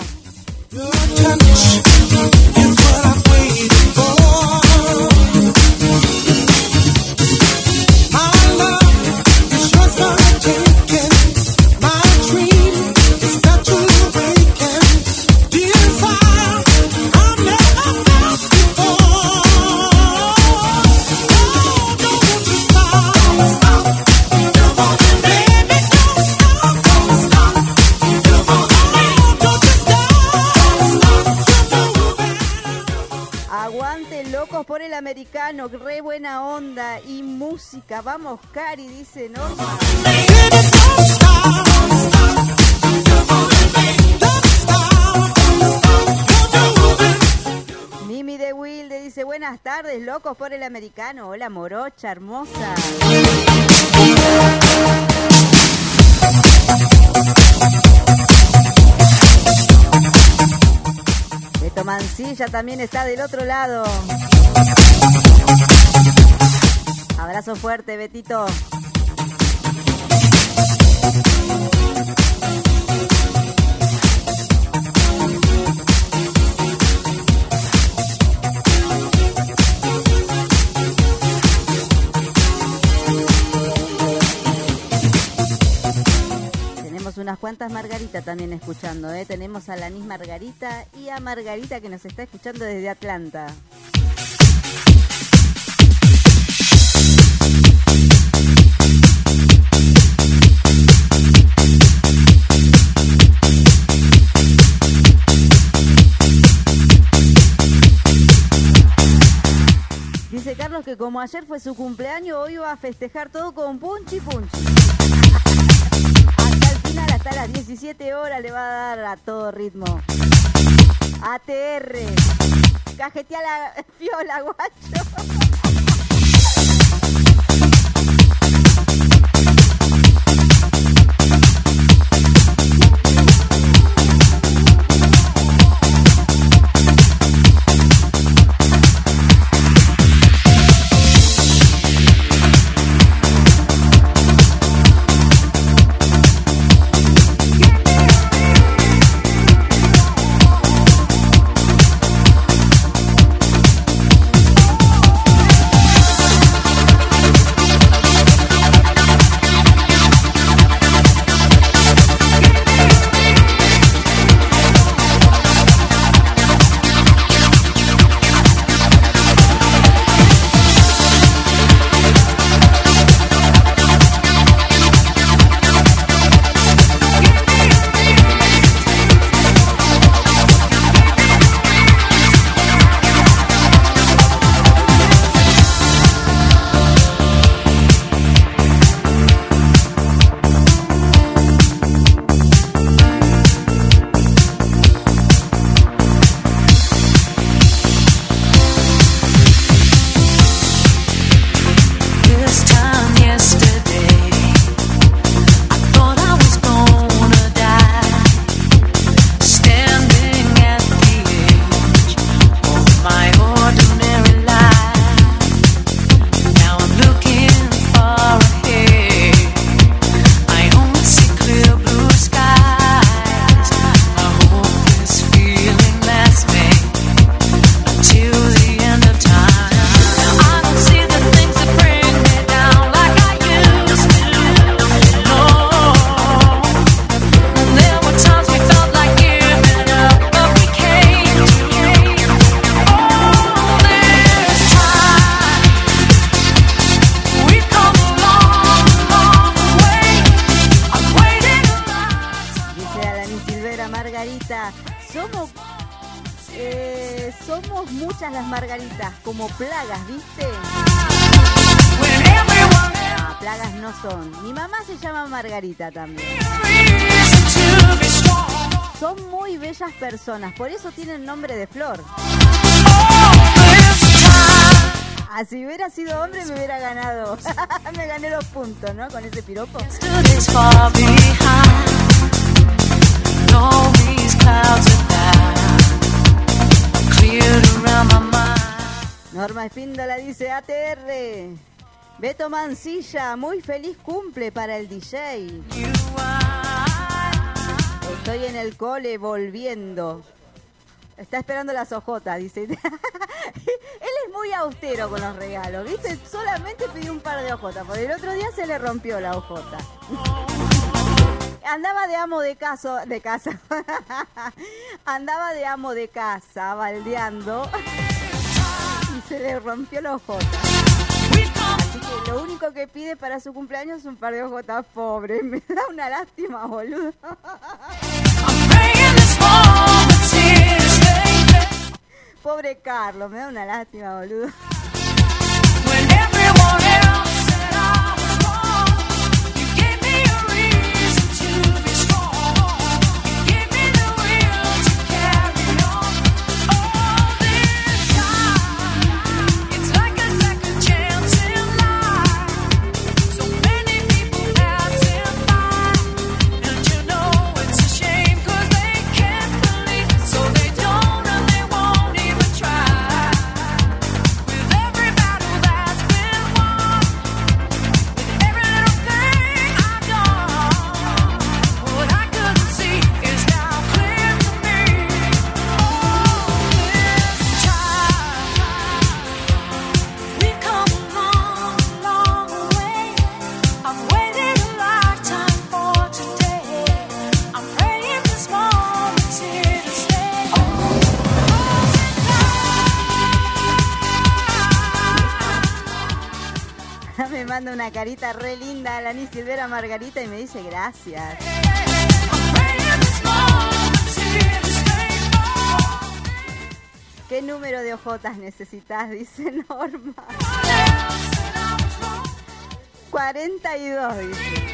Americano, re buena onda y música. Vamos, Cari, dice Norma. Mimi de Wilde dice, buenas tardes, locos por el americano. Hola, morocha, hermosa. Beto Mancilla también está del otro lado. Abrazo fuerte, Betito. Tenemos unas cuantas Margarita también escuchando, ¿eh? Tenemos a Lanis Margarita y a Margarita que nos está escuchando desde Atlanta. Dice Carlos que como ayer fue su cumpleaños, hoy va a festejar todo con punchi punchi. Hasta el final, hasta las diecisiete horas le va a dar a todo ritmo. A T R. Cajetea la piola, guacho. Margarita. Somos eh, somos muchas las Margaritas, como plagas, ¿viste? No, plagas no son. Mi mamá se llama Margarita también. Son muy bellas personas, por eso tienen nombre de flor. Ah, si hubiera sido hombre me hubiera ganado. Me gané los puntos, ¿no? Con ese piropo. Norma Espíndola dice A T R. Beto Mancilla, muy feliz cumple para el D J. Estoy en el cole volviendo. Está esperando las ojotas, dice. Él es muy austero con los regalos, ¿viste? Solamente pidió un par de ojotas, porque el otro día se le rompió la ojota. Andaba de amo de casa, de casa. Andaba de amo de casa, baldeando. Y se le rompió la ojota. Así que lo único que pide para su cumpleaños es un par de ojotas, pobre. Me da una lástima, boludo. Pobre Carlos, me da una lástima, boludo. Me manda una carita re linda a la Ni Silvera Margarita y me dice gracias. ¿Qué número de ojotas necesitas? Dice Norma. cuarenta y dos, dice.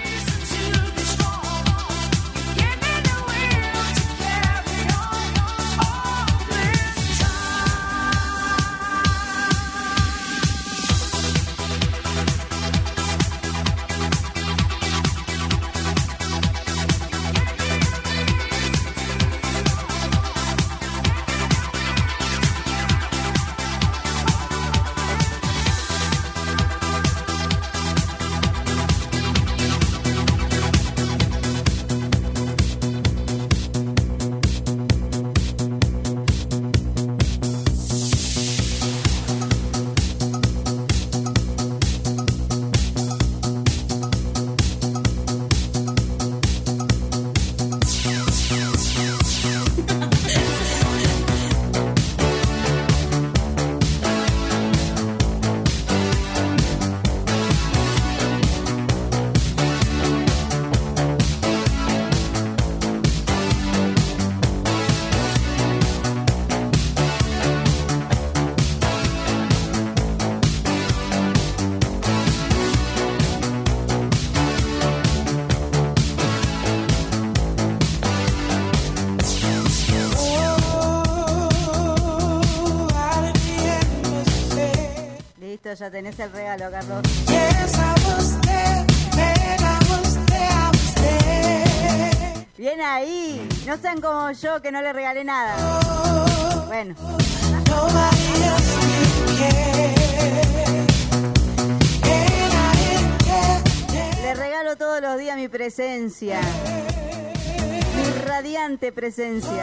Ya tenés el regalo, Carlos. Bien ahí. No sean como yo, que no le regalé nada. Bueno. Le regalo todos los días mi presencia. Mi radiante presencia.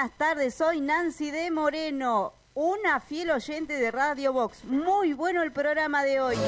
buenas tardes, soy Nancy de Moreno, una fiel oyente de Radio Box. Muy bueno el programa de hoy.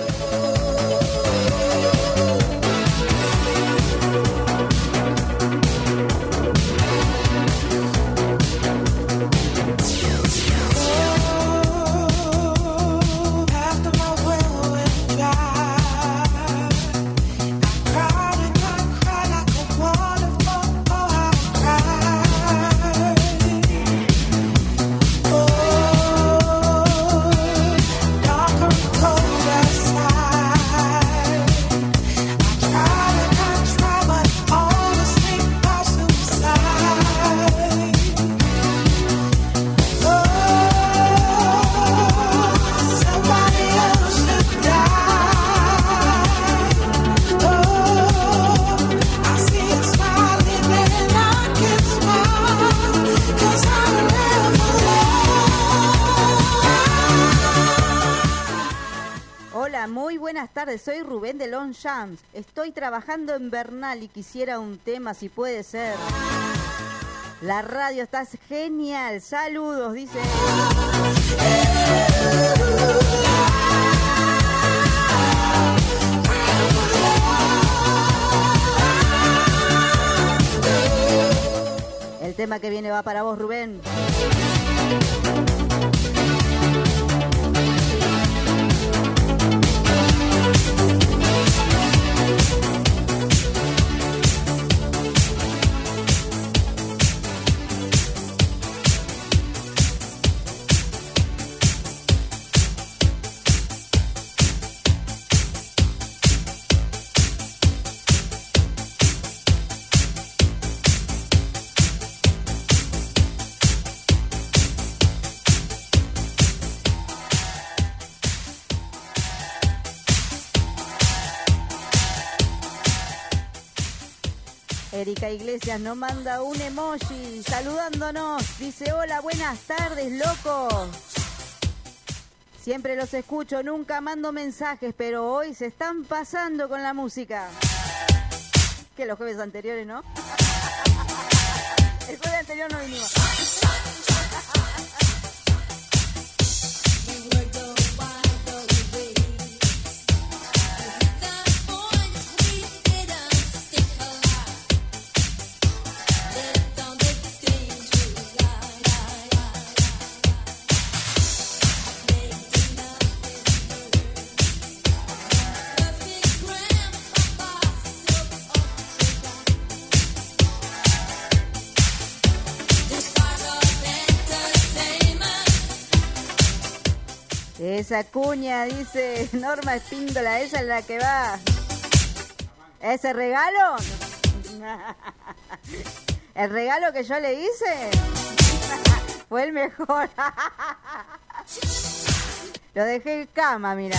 Muy buenas tardes, soy Rubén de Longchamps. Estoy trabajando en Bernal y quisiera un tema si puede ser. La radio está genial. Saludos, dice. El tema que viene va para vos, Rubén. Erika Iglesias nos manda un emoji saludándonos. Dice, hola, buenas tardes, loco. Siempre los escucho, nunca mando mensajes, pero hoy se están pasando con la música. Que los jueves anteriores, ¿no? El jueves anterior no vinimos. Esa cuña, dice Norma Espíndola, esa es la que va. ¿Ese regalo? El regalo que yo le hice fue el mejor. Lo dejé en cama, mira.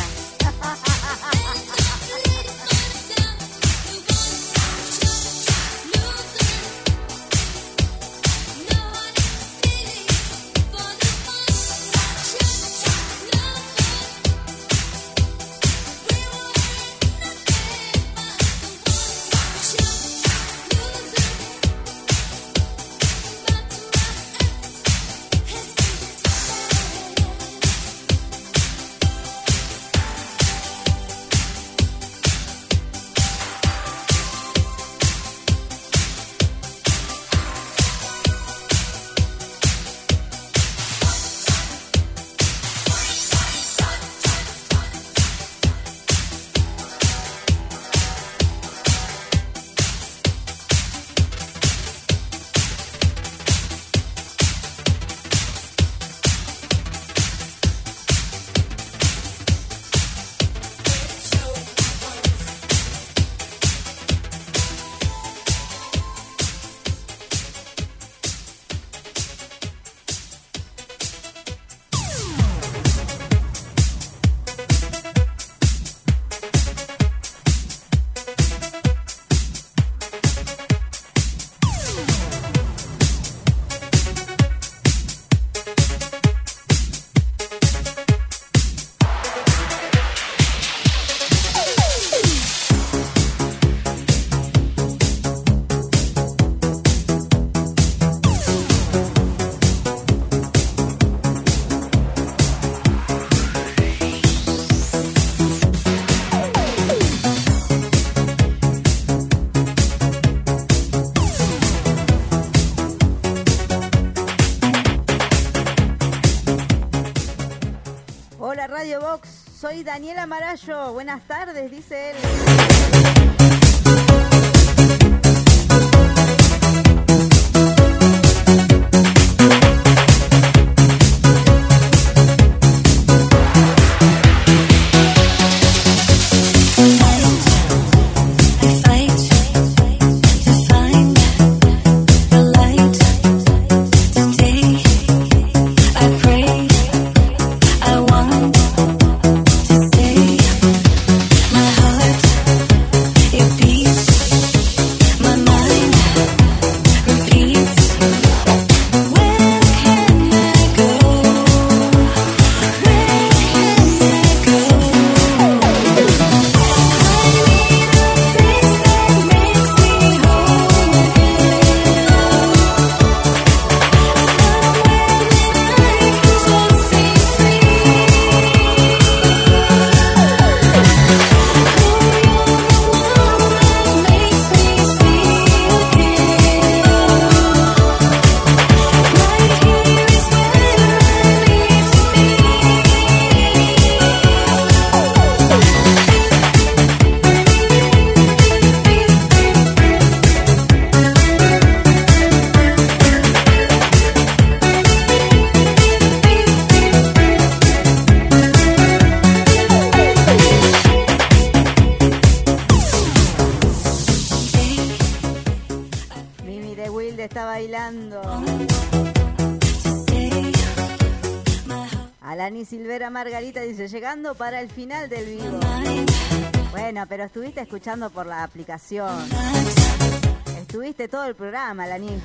Hola Radio Box, soy Daniela Marallo. Buenas tardes, dice él. Silvera Margarita dice, llegando para el final del vivo. Bueno, pero estuviste escuchando por la aplicación. Estuviste todo el programa, Lani.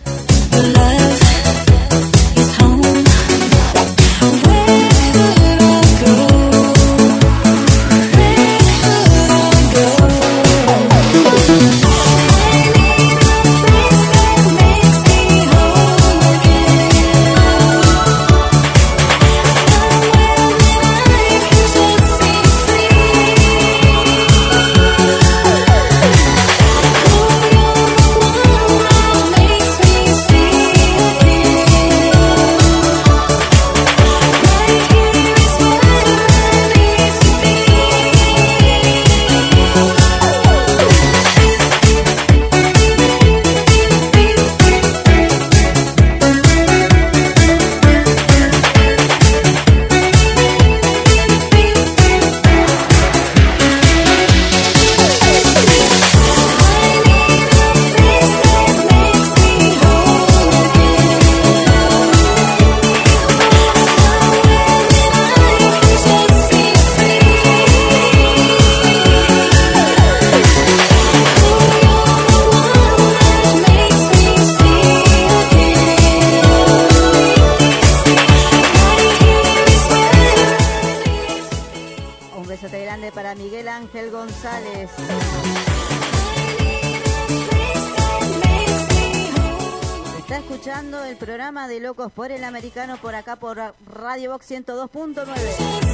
Por el americano, por acá por Radio Box ciento dos punto nueve.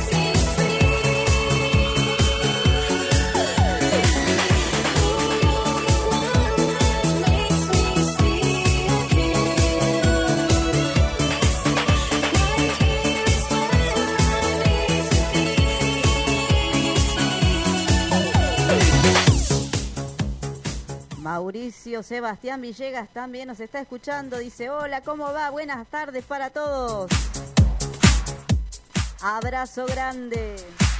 Mauricio Sebastián Villegas también nos está escuchando. Dice, hola, ¿cómo va? Buenas tardes para todos. Abrazo grande.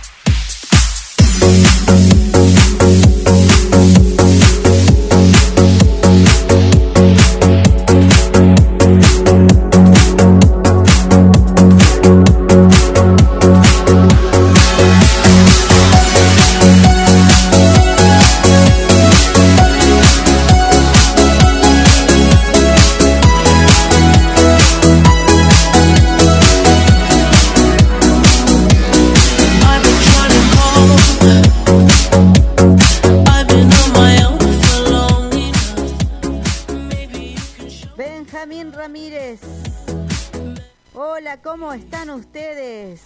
¿Cómo están ustedes?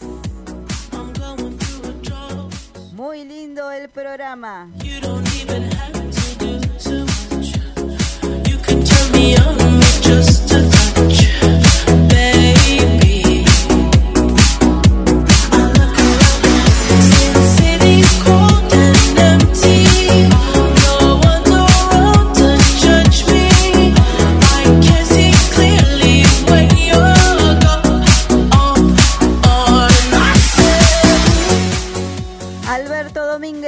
Muy lindo el programa.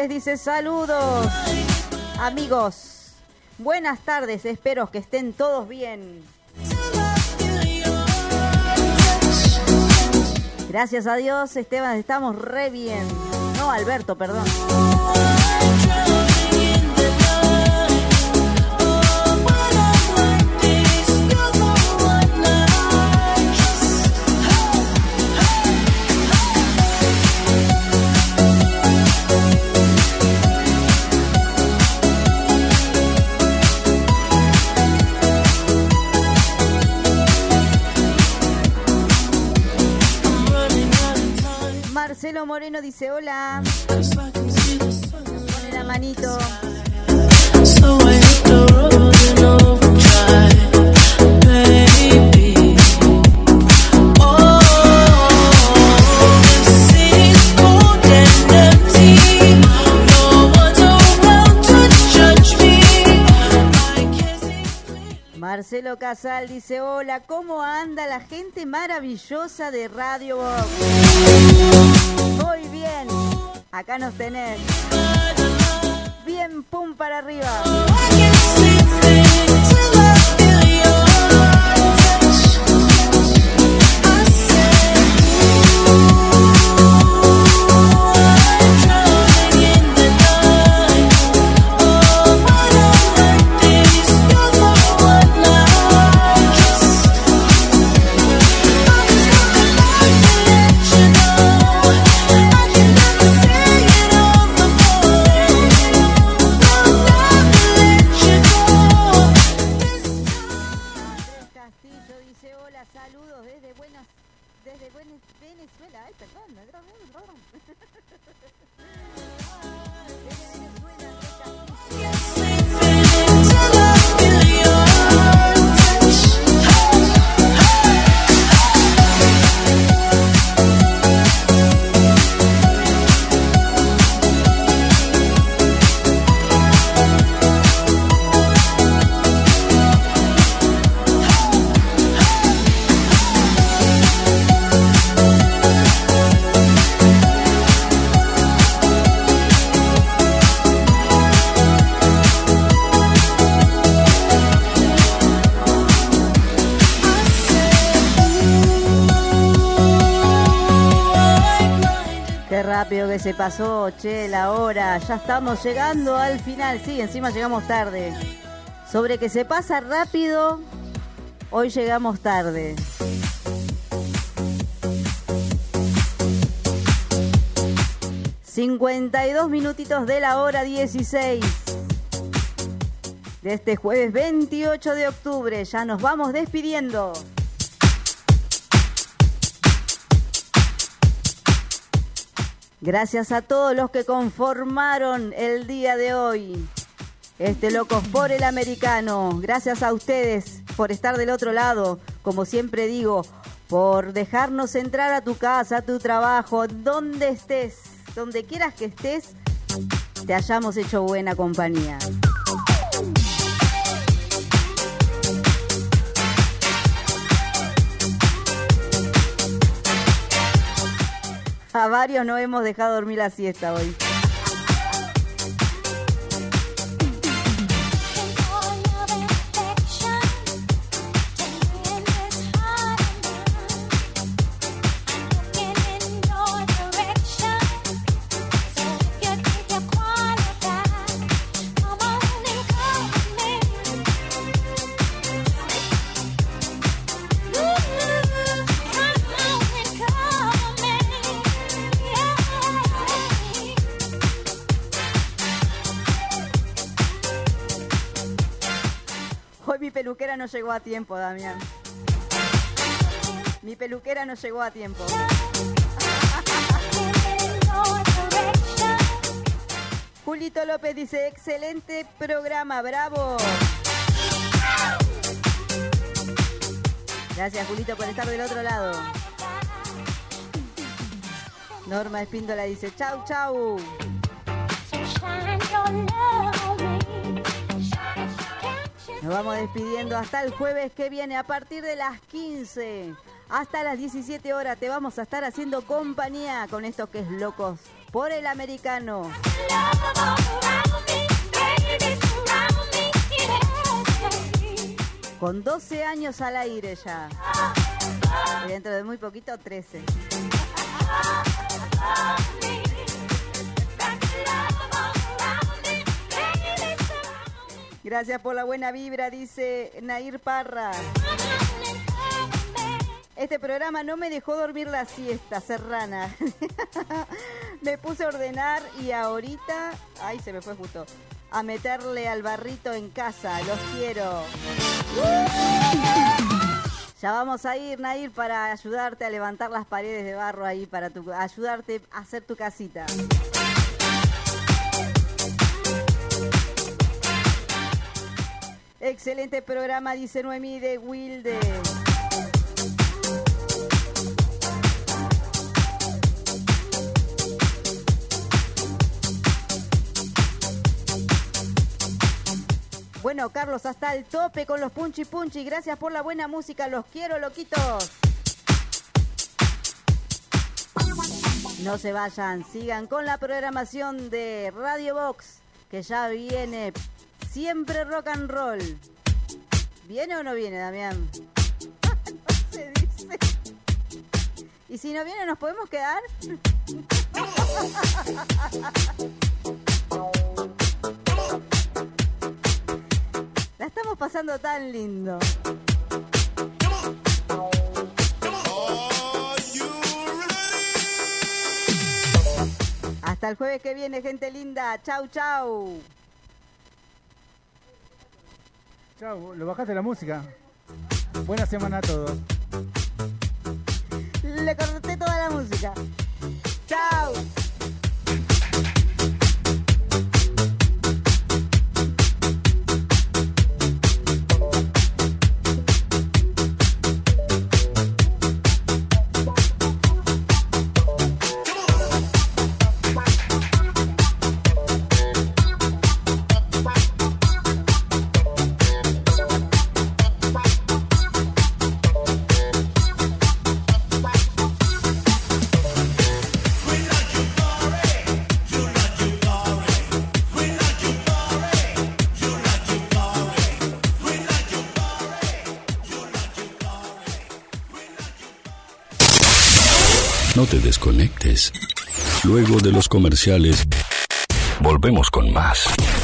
Rodríguez dice saludos. Amigos, buenas tardes, espero que estén todos bien. Gracias a Dios, Esteban, estamos re bien. No, Alberto, perdón. Marcelo Moreno dice hola. Pone la manito. Marcelo Casal dice hola, ¿cómo anda la gente maravillosa de Radio Box? Muy bien, acá nos tenés. Bien, pum para arriba. Rápido que se pasó, che, la hora. Ya estamos llegando al final. Sí, encima llegamos tarde. Sobre que se pasa rápido, hoy llegamos tarde. cincuenta y dos minutitos de la hora dieciséis. De este jueves veintiocho de octubre. Ya nos vamos despidiendo. Gracias a todos los que conformaron el día de hoy. Este Locos por el Americano. Gracias a ustedes por estar del otro lado. Como siempre digo, por dejarnos entrar a tu casa, a tu trabajo, donde estés, donde quieras que estés, te hayamos hecho buena compañía. A varios no hemos dejado dormir la siesta hoy. Mi peluquera no llegó a tiempo, Damián. Mi peluquera no llegó a tiempo. Julito López dice, excelente programa, bravo. Gracias, Julito, por estar del otro lado. Norma Espíndola dice, chau, chau. Nos vamos despidiendo hasta el jueves que viene a partir de las quince. Hasta las diecisiete horas te vamos a estar haciendo compañía con esto que es Locos por el Americano. Con doce años al aire ya. Y dentro de muy poquito, trece. Gracias por la buena vibra, dice Nair Parra. Este programa no me dejó dormir la siesta, Serrana. Me puse a ordenar y ahorita... Ay, se me fue justo. A meterle al barrito en casa. Los quiero. Ya vamos a ir, Nair, para ayudarte a levantar las paredes de barro ahí, para tu, ayudarte a hacer tu casita. Excelente programa, dice Noemí de Wilde. Bueno, Carlos, hasta el tope con los punchi punchi. Gracias por la buena música. Los quiero, loquitos. No se vayan. Sigan con la programación de Radio Box, que ya viene siempre rock and roll. ¿Viene o no viene, Damián? No se dice. ¿Y si no viene, nos podemos quedar? La estamos pasando tan lindo. Hasta el jueves que viene, gente linda. Chau, chau. Chau, lo bajaste la música. Buena semana a todos. Le corté toda la música. Chau. No te desconectes. Luego de los comerciales, volvemos con más.